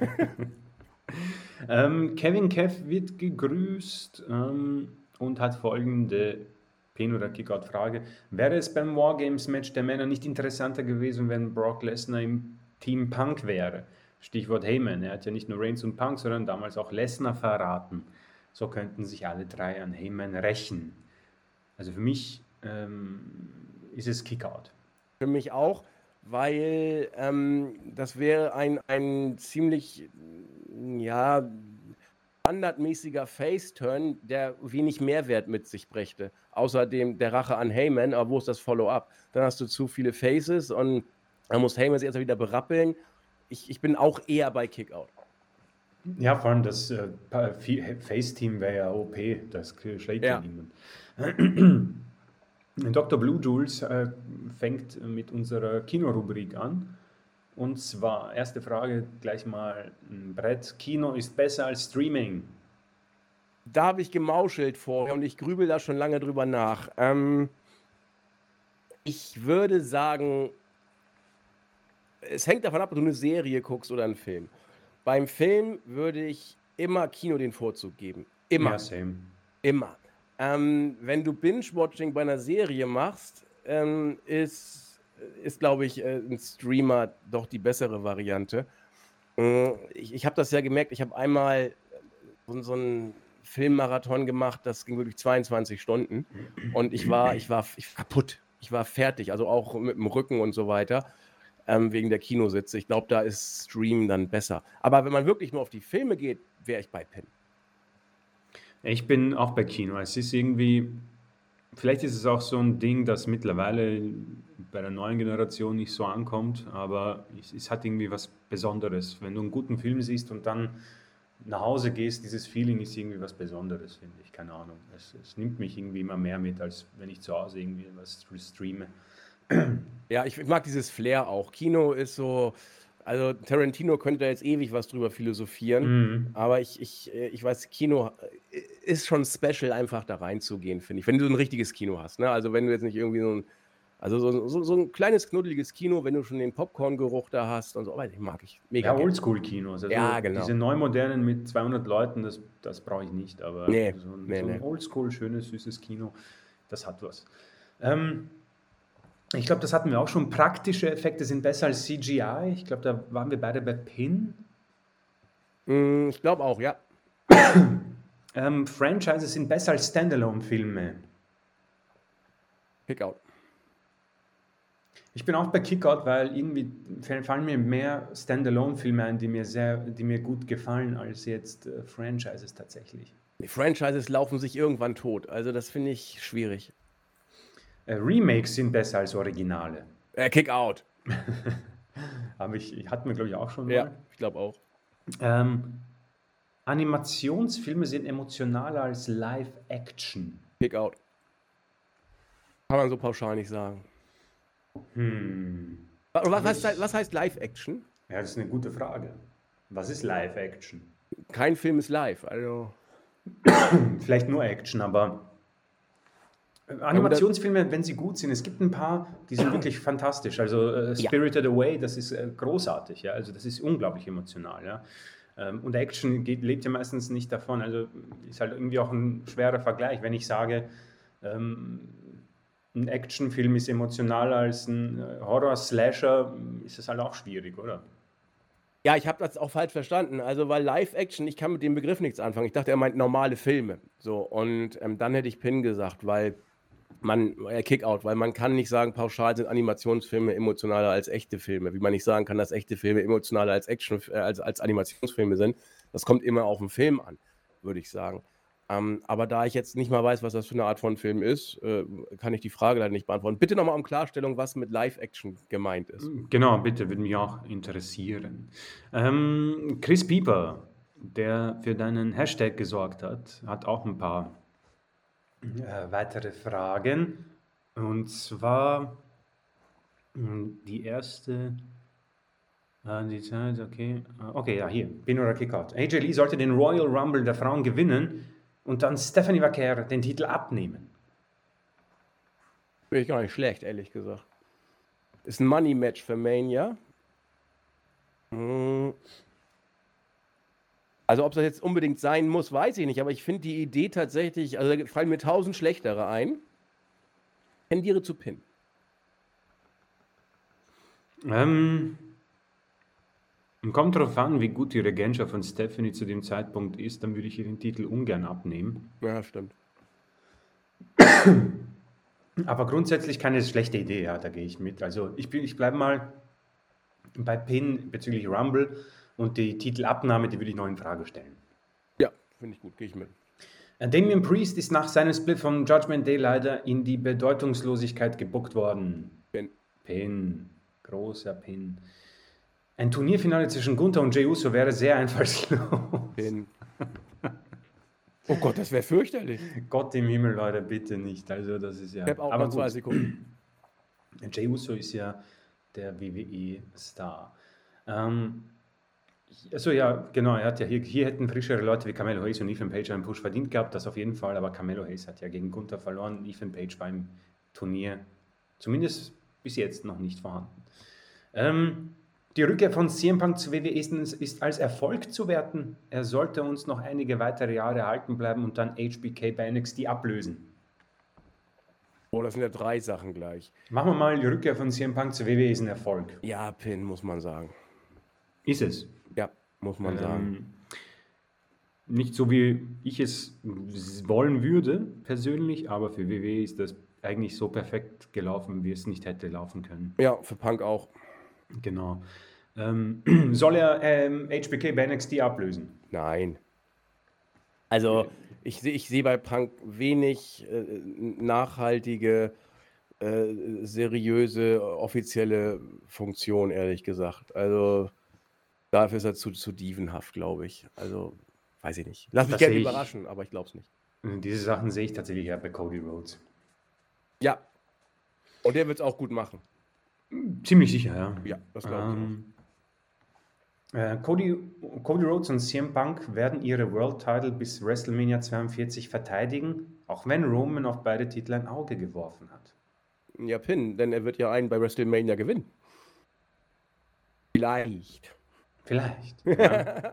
Kevin Kev wird gegrüßt und hat folgende Pin- oder Kickout-Frage. Wäre es beim Wargames-Match der Männer nicht interessanter gewesen, wenn Brock Lesnar im Team Punk wäre? Stichwort Heyman. Er hat ja nicht nur Reigns und Punk, sondern damals auch Lesnar verraten. So könnten sich alle drei an Heyman rächen. Also für mich ist es Kickout. Für mich auch, weil das wäre ein ziemlich standardmäßiger Face-Turn, der wenig Mehrwert mit sich brächte. Außerdem der Rache an Heyman, aber wo ist das Follow-up? Dann hast du zu viele Faces und dann muss Heyman sich jetzt wieder berappeln. Ich bin auch eher bei Kickout. Ja, vor allem das Face-Team wäre ja OP, das schlägt ja niemand. Dr. Blue Jules fängt mit unserer Kinorubrik an. Und zwar, erste Frage gleich mal, Brett, Kino ist besser als Streaming? Da habe ich gemauschelt vorher und ich grübel da schon lange drüber nach. Ich würde sagen, es hängt davon ab, ob du eine Serie guckst oder einen Film. Beim Film würde ich immer Kino den Vorzug geben. Immer. Ja, same. Immer. Wenn du Binge-Watching bei einer Serie machst, ist glaube ich, ein Streamer doch die bessere Variante. Ich habe das ja gemerkt, ich habe einmal so einen Filmmarathon gemacht, das ging wirklich 22 Stunden und ich war kaputt. Ich war fertig, also auch mit dem Rücken und so weiter, wegen der Kinositze. Ich glaube, da ist Stream dann besser. Aber wenn man wirklich nur auf die Filme geht, wäre ich bei Pin. Ich bin auch bei Kino. Es ist irgendwie, Vielleicht ist es auch so ein Ding, das mittlerweile bei der neuen Generation nicht so ankommt, aber es hat irgendwie was Besonderes. Wenn du einen guten Film siehst und dann nach Hause gehst, dieses Feeling ist irgendwie was Besonderes, finde ich. Keine Ahnung. Es nimmt mich irgendwie immer mehr mit, als wenn ich zu Hause irgendwie was streame. Ja, ich mag dieses Flair auch. Kino ist so, also Tarantino könnte da jetzt ewig was drüber philosophieren, Mhm. aber ich weiß, Kino ist schon special, einfach da reinzugehen, finde ich. Wenn du so ein richtiges Kino hast, ne? Also wenn du jetzt nicht irgendwie so ein kleines, knuddeliges Kino, wenn du schon den Popcorn-Geruch da hast und so, aber den mag ich mega Ja, gerne. Oldschool-Kinos. Also Ja, genau. diese neumodernen mit 200 Leuten, das brauche ich nicht. Aber Nee, so ein, nee, so ein nee. Oldschool, schönes, süßes Kino, das hat was. Ähm, Ich glaube, das hatten wir auch schon. Praktische Effekte sind besser als CGI. Ich glaube, da waren wir beide bei Pin. Ich glaube auch, ja. Franchises sind besser als Standalone-Filme. Pick out. Ich bin auch bei Kickout, weil irgendwie fallen mir mehr Standalone-Filme ein, die mir gut gefallen, als jetzt Franchises tatsächlich. Die Franchises laufen sich irgendwann tot, also das finde ich schwierig. Remakes sind besser als Originale. Kick out. Hatten wir, glaube ich, auch schon Ja, mal. ich glaube auch. Animationsfilme sind emotionaler als Live-Action. Kick out. Kann man so pauschal nicht sagen. Was heißt Live-Action? Ja, das ist eine gute Frage. Was ist Live-Action? Kein Film ist live. Also, Vielleicht nur Action, aber Animationsfilme, wenn sie gut sind, es gibt ein paar, die sind wirklich fantastisch. Also Spirited Away, das ist großartig, ja. Also das ist unglaublich emotional, ja. Und Action lebt ja meistens nicht davon. Also ist halt irgendwie auch ein schwerer Vergleich. Wenn ich sage, ein Actionfilm ist emotionaler als ein Horror-Slasher, ist das halt auch schwierig, oder? ja, ich habe das auch falsch verstanden. Also, weil Live-Action, ich kann mit dem Begriff nichts anfangen. Ich dachte, er meint normale Filme. So, und dann hätte ich Pin gesagt, weil Kick-out, weil man kann nicht sagen, pauschal sind Animationsfilme emotionaler als echte Filme. Wie man nicht sagen kann, dass echte Filme emotionaler als als Animationsfilme sind. Das kommt immer auf den Film an, würde ich sagen. Aber da ich jetzt nicht mal weiß, was das für eine Art von Film ist, kann ich die Frage leider nicht beantworten. Bitte nochmal um Klarstellung, was mit Live-Action gemeint ist. Genau, bitte, würde mich auch interessieren. Chris Pieper, der für deinen Hashtag gesorgt hat auch ein paar weitere Fragen. Und zwar die erste. Die Zeit, okay. Okay, ja, hier. Pin oder Kickout. AJ Lee sollte den Royal Rumble der Frauen gewinnen und dann Stephanie Vaquer den Titel abnehmen. Finde ich gar nicht schlecht, ehrlich gesagt. Ist ein Money-Match für Mania. Also, ob das jetzt unbedingt sein muss, weiß ich nicht. Aber ich finde die Idee tatsächlich, also da fallen mir 1000 schlechtere ein. Tendiere zu Pin. Kommt darauf an, wie gut die Regentschaft von Stephanie zu dem Zeitpunkt ist, dann würde ich ihr den Titel ungern abnehmen. Ja, stimmt. Aber grundsätzlich keine schlechte Idee, ja, da gehe ich mit. Also ich bleibe mal bei Pin bezüglich Rumble und die Titelabnahme, die würde ich noch in Frage stellen. Ja, finde ich gut, gehe ich mit. Damian Priest ist nach seinem Split vom Judgment Day leider in die Bedeutungslosigkeit gebuckt worden. Pin. Großer Pin. Ein Turnierfinale zwischen Gunther und Jey Uso wäre sehr einfallslos. Pin. Oh Gott, das wäre fürchterlich. Gott im Himmel, Leute, bitte nicht. Also das ist ja... Ich habe auch aber noch 2 gut. Sekunden. Jey Uso ist ja der WWE-Star. Also ja, genau, er hat ja hier hätten frischere Leute wie Carmelo Hayes und Ethan Page einen Push verdient gehabt, das auf jeden Fall, aber Carmelo Hayes hat ja gegen Gunther verloren, Ethan Page beim Turnier zumindest bis jetzt noch nicht vorhanden. Die Rückkehr von CM Punk zu WWE ist als Erfolg zu werten. Er sollte uns noch einige weitere Jahre erhalten bleiben und dann HBK bei NXT ablösen. Oh, das sind ja 3 Sachen gleich. Machen wir mal, die Rückkehr von CM Punk zu WWE ist ein Erfolg. Ja, Pin, muss man sagen. Ist es. Ja, muss man sagen. Nicht so, wie ich es wollen würde, persönlich, aber für WWE ist das eigentlich so perfekt gelaufen, wie es nicht hätte laufen können. Ja, für Punk auch. Genau. Soll er HBK bei NXT ablösen? Nein. Also, ich seh bei Punk wenig nachhaltige, seriöse, offizielle Funktion, ehrlich gesagt. Also dafür ist er zu dievenhaft, glaube ich. Also, weiß ich nicht. Lass mich Das gerne sehe ich, überraschen, aber ich glaube es nicht. diese Sachen sehe ich tatsächlich eher bei Cody Rhodes. Ja, und der wird es auch gut machen. Ziemlich sicher, ja. Ja, das glaube ich auch. Cody Rhodes und CM Punk werden ihre World Title bis WrestleMania 42 verteidigen, auch wenn Roman auf beide Titel ein Auge geworfen hat. Ja, Pin, denn er wird ja einen bei WrestleMania gewinnen. Vielleicht. Vielleicht. Ja.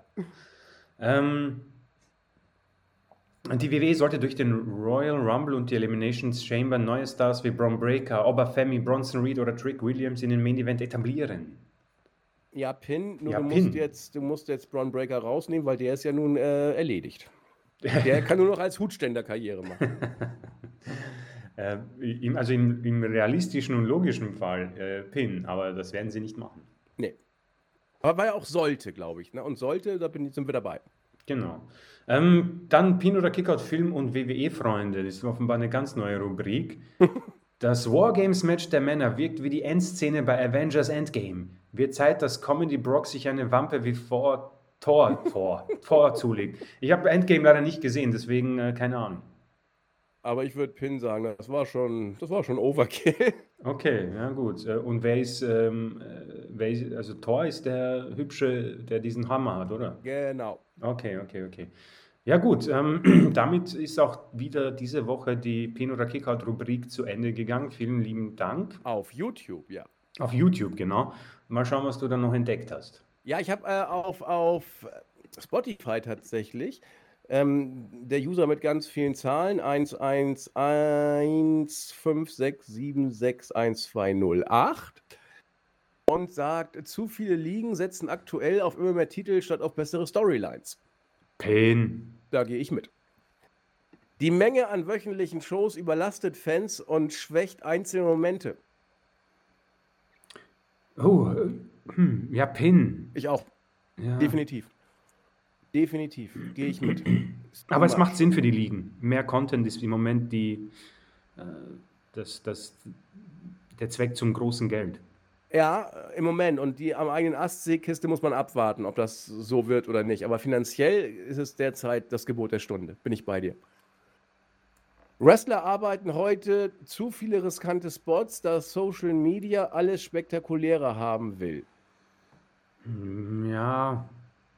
Die WWE sollte durch den Royal Rumble und die Eliminations Chamber neue Stars wie Bron Breakker, Oba Femi, Bronson Reed oder Trick Williams in den Main Event etablieren. Ja, Pin, nur Ja, du Pin. musst jetzt Braun Breaker rausnehmen, weil der ist ja nun erledigt. Der kann nur noch als Hutständer Karriere machen. Also im realistischen und logischen Fall Pin, aber das werden sie nicht machen. Nee. Aber war ja auch sollte, glaube ich. Ne? Und sollte, sind wir dabei. Genau. Dann Pin oder Kickout Film und WWE-Freunde. Das ist offenbar eine ganz neue Rubrik. Das Wargames-Match der Männer wirkt wie die Endszene bei Avengers Endgame. Wird Zeit, dass Comedy Brock sich eine Wampe wie Thor zulegt. Ich habe Endgame leider nicht gesehen, deswegen keine Ahnung. Aber ich würde Pin sagen, das war schon Overkill. Okay, ja gut. Und also Thor ist der Hübsche, der diesen Hammer hat, oder? Genau. Okay. Ja gut, damit ist auch wieder diese Woche die Pin- oder Kickout-Rubrik zu Ende gegangen. Vielen lieben Dank. Auf YouTube, ja. Auf YouTube, genau. Mal schauen, was du dann noch entdeckt hast. Ja, ich habe auf Spotify tatsächlich der User mit ganz vielen Zahlen 11156766128 und sagt, zu viele Ligen setzen aktuell auf immer mehr Titel statt auf bessere Storylines. Pin. Da gehe ich mit. Die Menge an wöchentlichen Shows überlastet Fans und schwächt einzelne Momente. Oh, ja, Pin. Ich auch. Ja. Definitiv. Gehe ich mit. Aber es macht Sinn für die Ligen. Mehr Content ist im Moment der Zweck zum großen Geld. Ja, im Moment. Und die am eigenen Astseekiste muss man abwarten, ob das so wird oder nicht. Aber finanziell ist es derzeit das Gebot der Stunde. Bin ich bei dir. Wrestler arbeiten heute zu viele riskante Spots, da Social Media alles spektakulärer haben will. Ja.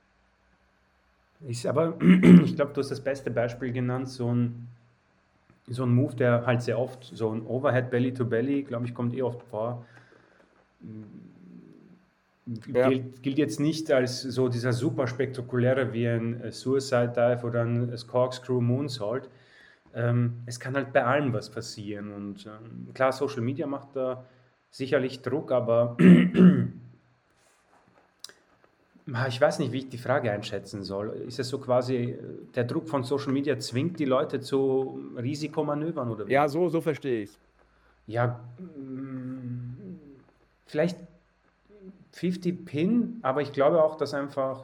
Aber ich glaube, du hast das beste Beispiel genannt, so ein Move, der halt sehr oft, so ein Overhead Belly to Belly, glaube ich, kommt oft vor. Ja. Gilt jetzt nicht als so dieser super spektakuläre wie ein Suicide Dive oder ein Corkscrew Moonsault. Es kann halt bei allem was passieren und klar, Social Media macht da sicherlich Druck, aber ich weiß nicht, wie ich die Frage einschätzen soll. Ist es so quasi, der Druck von Social Media zwingt die Leute zu Risikomanövern oder wie? Ja, so verstehe ich es. Ja, vielleicht 50 Pin, aber ich glaube auch, dass einfach,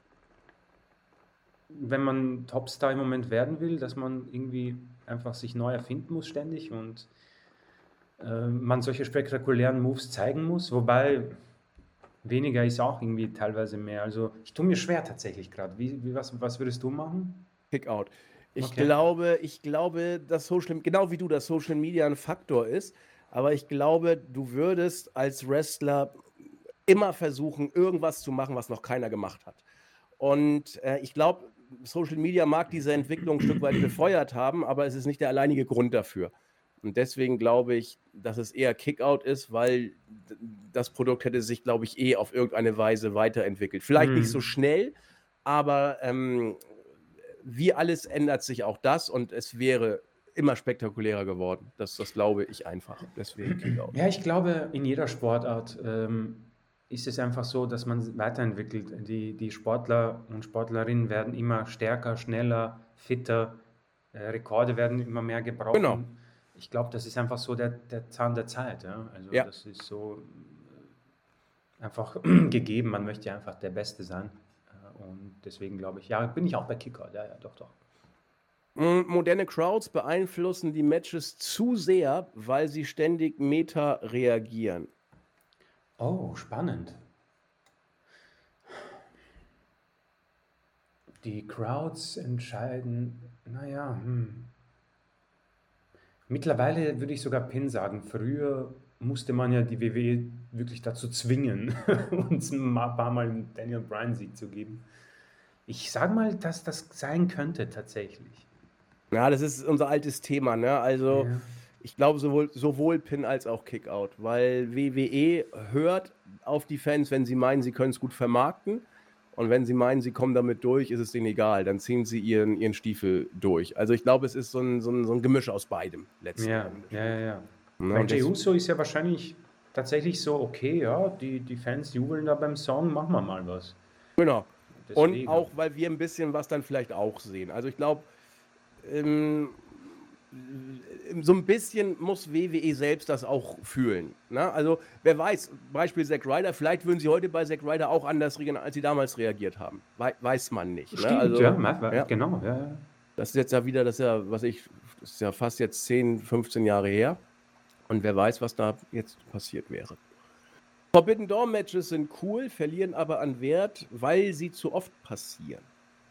wenn man Topstar im Moment werden will, dass man irgendwie einfach sich neu erfinden muss ständig und man solche spektakulären Moves zeigen muss, wobei weniger ist auch irgendwie teilweise mehr. Also ich tue mir schwer tatsächlich gerade. Was würdest du machen? Kickout. Ich Okay. glaube, dass genau wie du, dass Social Media ein Faktor ist, aber ich glaube, du würdest als Wrestler immer versuchen, irgendwas zu machen, was noch keiner gemacht hat. Und ich glaube, Social Media mag diese Entwicklung ein Stück weit befeuert haben, aber es ist nicht der alleinige Grund dafür. Und deswegen glaube ich, dass es eher Kickout ist, weil das Produkt hätte sich, glaube ich, auf irgendeine Weise weiterentwickelt. Vielleicht nicht so schnell, aber wie alles ändert sich auch das und es wäre immer spektakulärer geworden. Das glaube ich einfach. Deswegen Kickout. Ja, ich glaube, in jeder Sportart ist es einfach so, dass man weiterentwickelt. Die Sportler und Sportlerinnen werden immer stärker, schneller, fitter. Rekorde werden immer mehr gebrochen. Genau. Ich glaube, das ist einfach so der Zahn der Zeit. Ja? Also Ja. das ist so einfach gegeben. Man möchte ja einfach der Beste sein. Und deswegen glaube ich, ja, bin ich auch bei Kickout. Ja, doch. Moderne Crowds beeinflussen die Matches zu sehr, weil sie ständig meta reagieren. Oh, spannend. Die Crowds entscheiden, naja, Mittlerweile würde ich sogar Pin sagen. Früher musste man ja die WWE wirklich dazu zwingen, uns ein paar Mal einen Daniel Bryan-Sieg zu geben. Ich sage mal, dass das sein könnte tatsächlich. Ja, das ist unser altes Thema, ne? Also, Ja. ich glaube sowohl Pin als auch Kickout, weil WWE hört auf die Fans, wenn sie meinen, sie können es gut vermarkten. Und wenn sie meinen, sie kommen damit durch, ist es denen egal. Dann ziehen sie ihren Stiefel durch. Also ich glaube, es ist so ein Gemisch aus beidem letzten Ja, Endes. ja, ja, ja. Ne? Bei Und Jey das, Uso ist ja wahrscheinlich tatsächlich so, okay, ja, die Fans jubeln da beim Song, machen wir mal was. genau. Und Deswegen. auch, weil wir ein bisschen was dann vielleicht auch sehen. Also ich glaube, so ein bisschen muss WWE selbst das auch fühlen. Ne? Also wer weiß, Beispiel Zack Ryder, vielleicht würden sie heute bei Zack Ryder auch anders reagieren, als sie damals reagiert haben. Weiß man nicht. Ne? Stimmt, Also, ja, genau, ja. das ist jetzt ja wieder, das ist ja fast jetzt 10, 15 Jahre her. Und wer weiß, was da jetzt passiert wäre. Forbidden Door Matches sind cool, verlieren aber an Wert, weil sie zu oft passieren.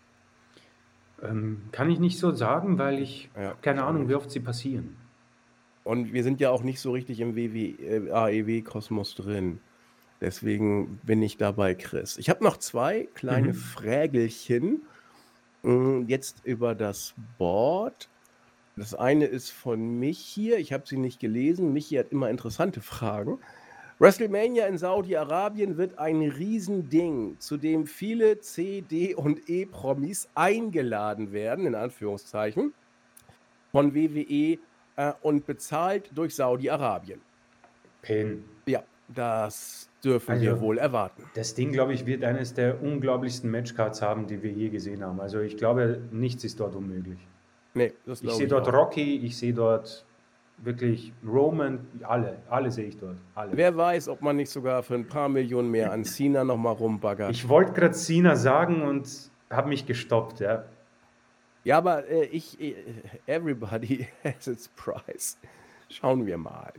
Kann ich nicht so sagen, weil ich Ja, habe keine ich auch Ahnung, nicht. wie oft sie passieren. Und wir sind ja auch nicht so richtig im AEW-Kosmos drin. Deswegen bin ich dabei, Chris. Ich habe noch 2 kleine Frägelchen jetzt über das Board. Das eine ist von Michi. Ich habe sie nicht gelesen. Michi hat immer interessante Fragen. WrestleMania in Saudi-Arabien wird ein Riesending, zu dem viele C, D und E-Promis eingeladen werden, in Anführungszeichen, von WWE und bezahlt durch Saudi-Arabien. Pin. Ja, das dürfen wir wohl erwarten. Das Ding, glaube ich, wird eines der unglaublichsten Matchcards haben, die wir je gesehen haben. Also ich glaube, nichts ist dort unmöglich. Nee, das Ich glaube sehe ich dort auch. Rocky, ich sehe dort wirklich Roman, alle sehe ich dort. Alle. Wer weiß, ob man nicht sogar für ein paar Millionen mehr an Cena nochmal rumbaggert. Ich wollte gerade Cena sagen und habe mich gestoppt, ja. Ja, aber everybody has its price. Schauen wir mal.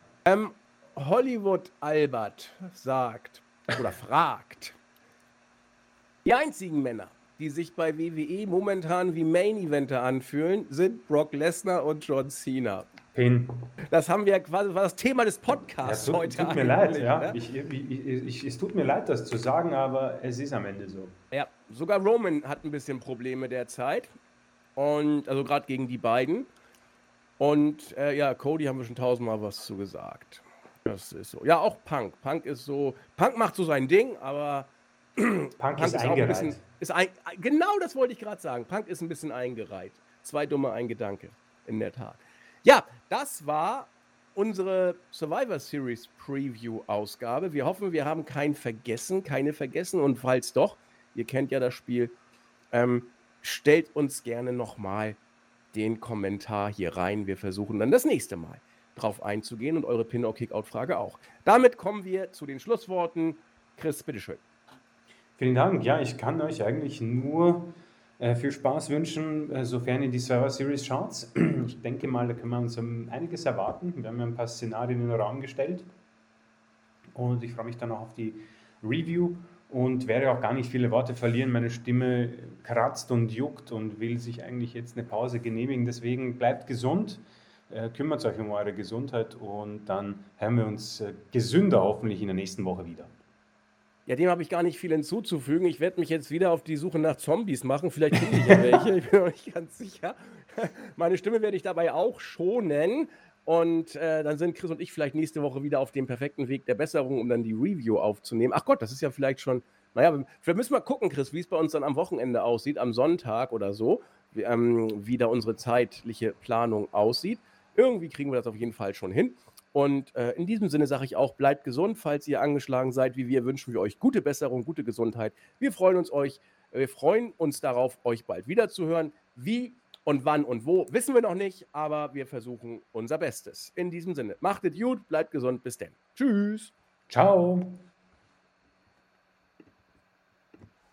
Hollywood Albert sagt oder fragt: Die einzigen Männer, die sich bei WWE momentan wie Main-Eventer anfühlen, sind Brock Lesnar und John Cena. Pin. Das haben wir quasi, war das Thema des Podcasts Ja, heute. tut mir leid, eigentlich, ja. ne? Es tut mir leid, das zu sagen, aber es ist am Ende so. Ja, sogar Roman hat ein bisschen Probleme derzeit. Und also gerade gegen die beiden. Und ja, Cody haben wir schon 1000-mal was zu gesagt. Das ist so. Ja, auch Punk. Punk ist so. Punk macht so sein Ding, aber Punk ist auch ein eingereiht. bisschen. Genau das wollte ich gerade sagen. Punk ist ein bisschen eingereiht. 2 dumme, ein Gedanke. In der Tat. Ja, das war unsere Survivor Series Preview-Ausgabe. Wir hoffen, wir haben keine vergessen. Und falls doch, ihr kennt ja das Spiel, stellt uns gerne nochmal den Kommentar hier rein. Wir versuchen dann das nächste Mal drauf einzugehen und eure Pin-or-Kick-Out-Frage auch. Damit kommen wir zu den Schlussworten. Chris, bitteschön. Vielen Dank. Ja, ich kann euch eigentlich nur viel Spaß wünschen, sofern ihr die Survivor Series schaut. Ich denke mal, da können wir uns einiges erwarten. Wir haben ja ein paar Szenarien in den Raum gestellt und ich freue mich dann auch auf die Review und werde auch gar nicht viele Worte verlieren. Meine Stimme kratzt und juckt und will sich eigentlich jetzt eine Pause genehmigen. Deswegen bleibt gesund, kümmert euch um eure Gesundheit und dann hören wir uns gesünder hoffentlich in der nächsten Woche wieder. Ja, dem habe ich gar nicht viel hinzuzufügen. Ich werde mich jetzt wieder auf die Suche nach Zombies machen. Vielleicht finde ich ja welche. Ich bin noch nicht ganz sicher. Meine Stimme werde ich dabei auch schonen. Und dann sind Chris und ich vielleicht nächste Woche wieder auf dem perfekten Weg der Besserung, um dann die Review aufzunehmen. Ach Gott, das ist ja vielleicht schon. Naja, wir müssen mal gucken, Chris, wie es bei uns dann am Wochenende aussieht, am Sonntag oder so, wie da unsere zeitliche Planung aussieht. Irgendwie kriegen wir das auf jeden Fall schon hin. Und in diesem Sinne sage ich auch, bleibt gesund, falls ihr angeschlagen seid, wie wir, wünschen wir euch gute Besserung, gute Gesundheit. Wir freuen uns darauf, euch bald wiederzuhören. Wie und wann und wo, wissen wir noch nicht, aber wir versuchen unser Bestes. In diesem Sinne, macht es gut, bleibt gesund, bis dann. Tschüss. Ciao.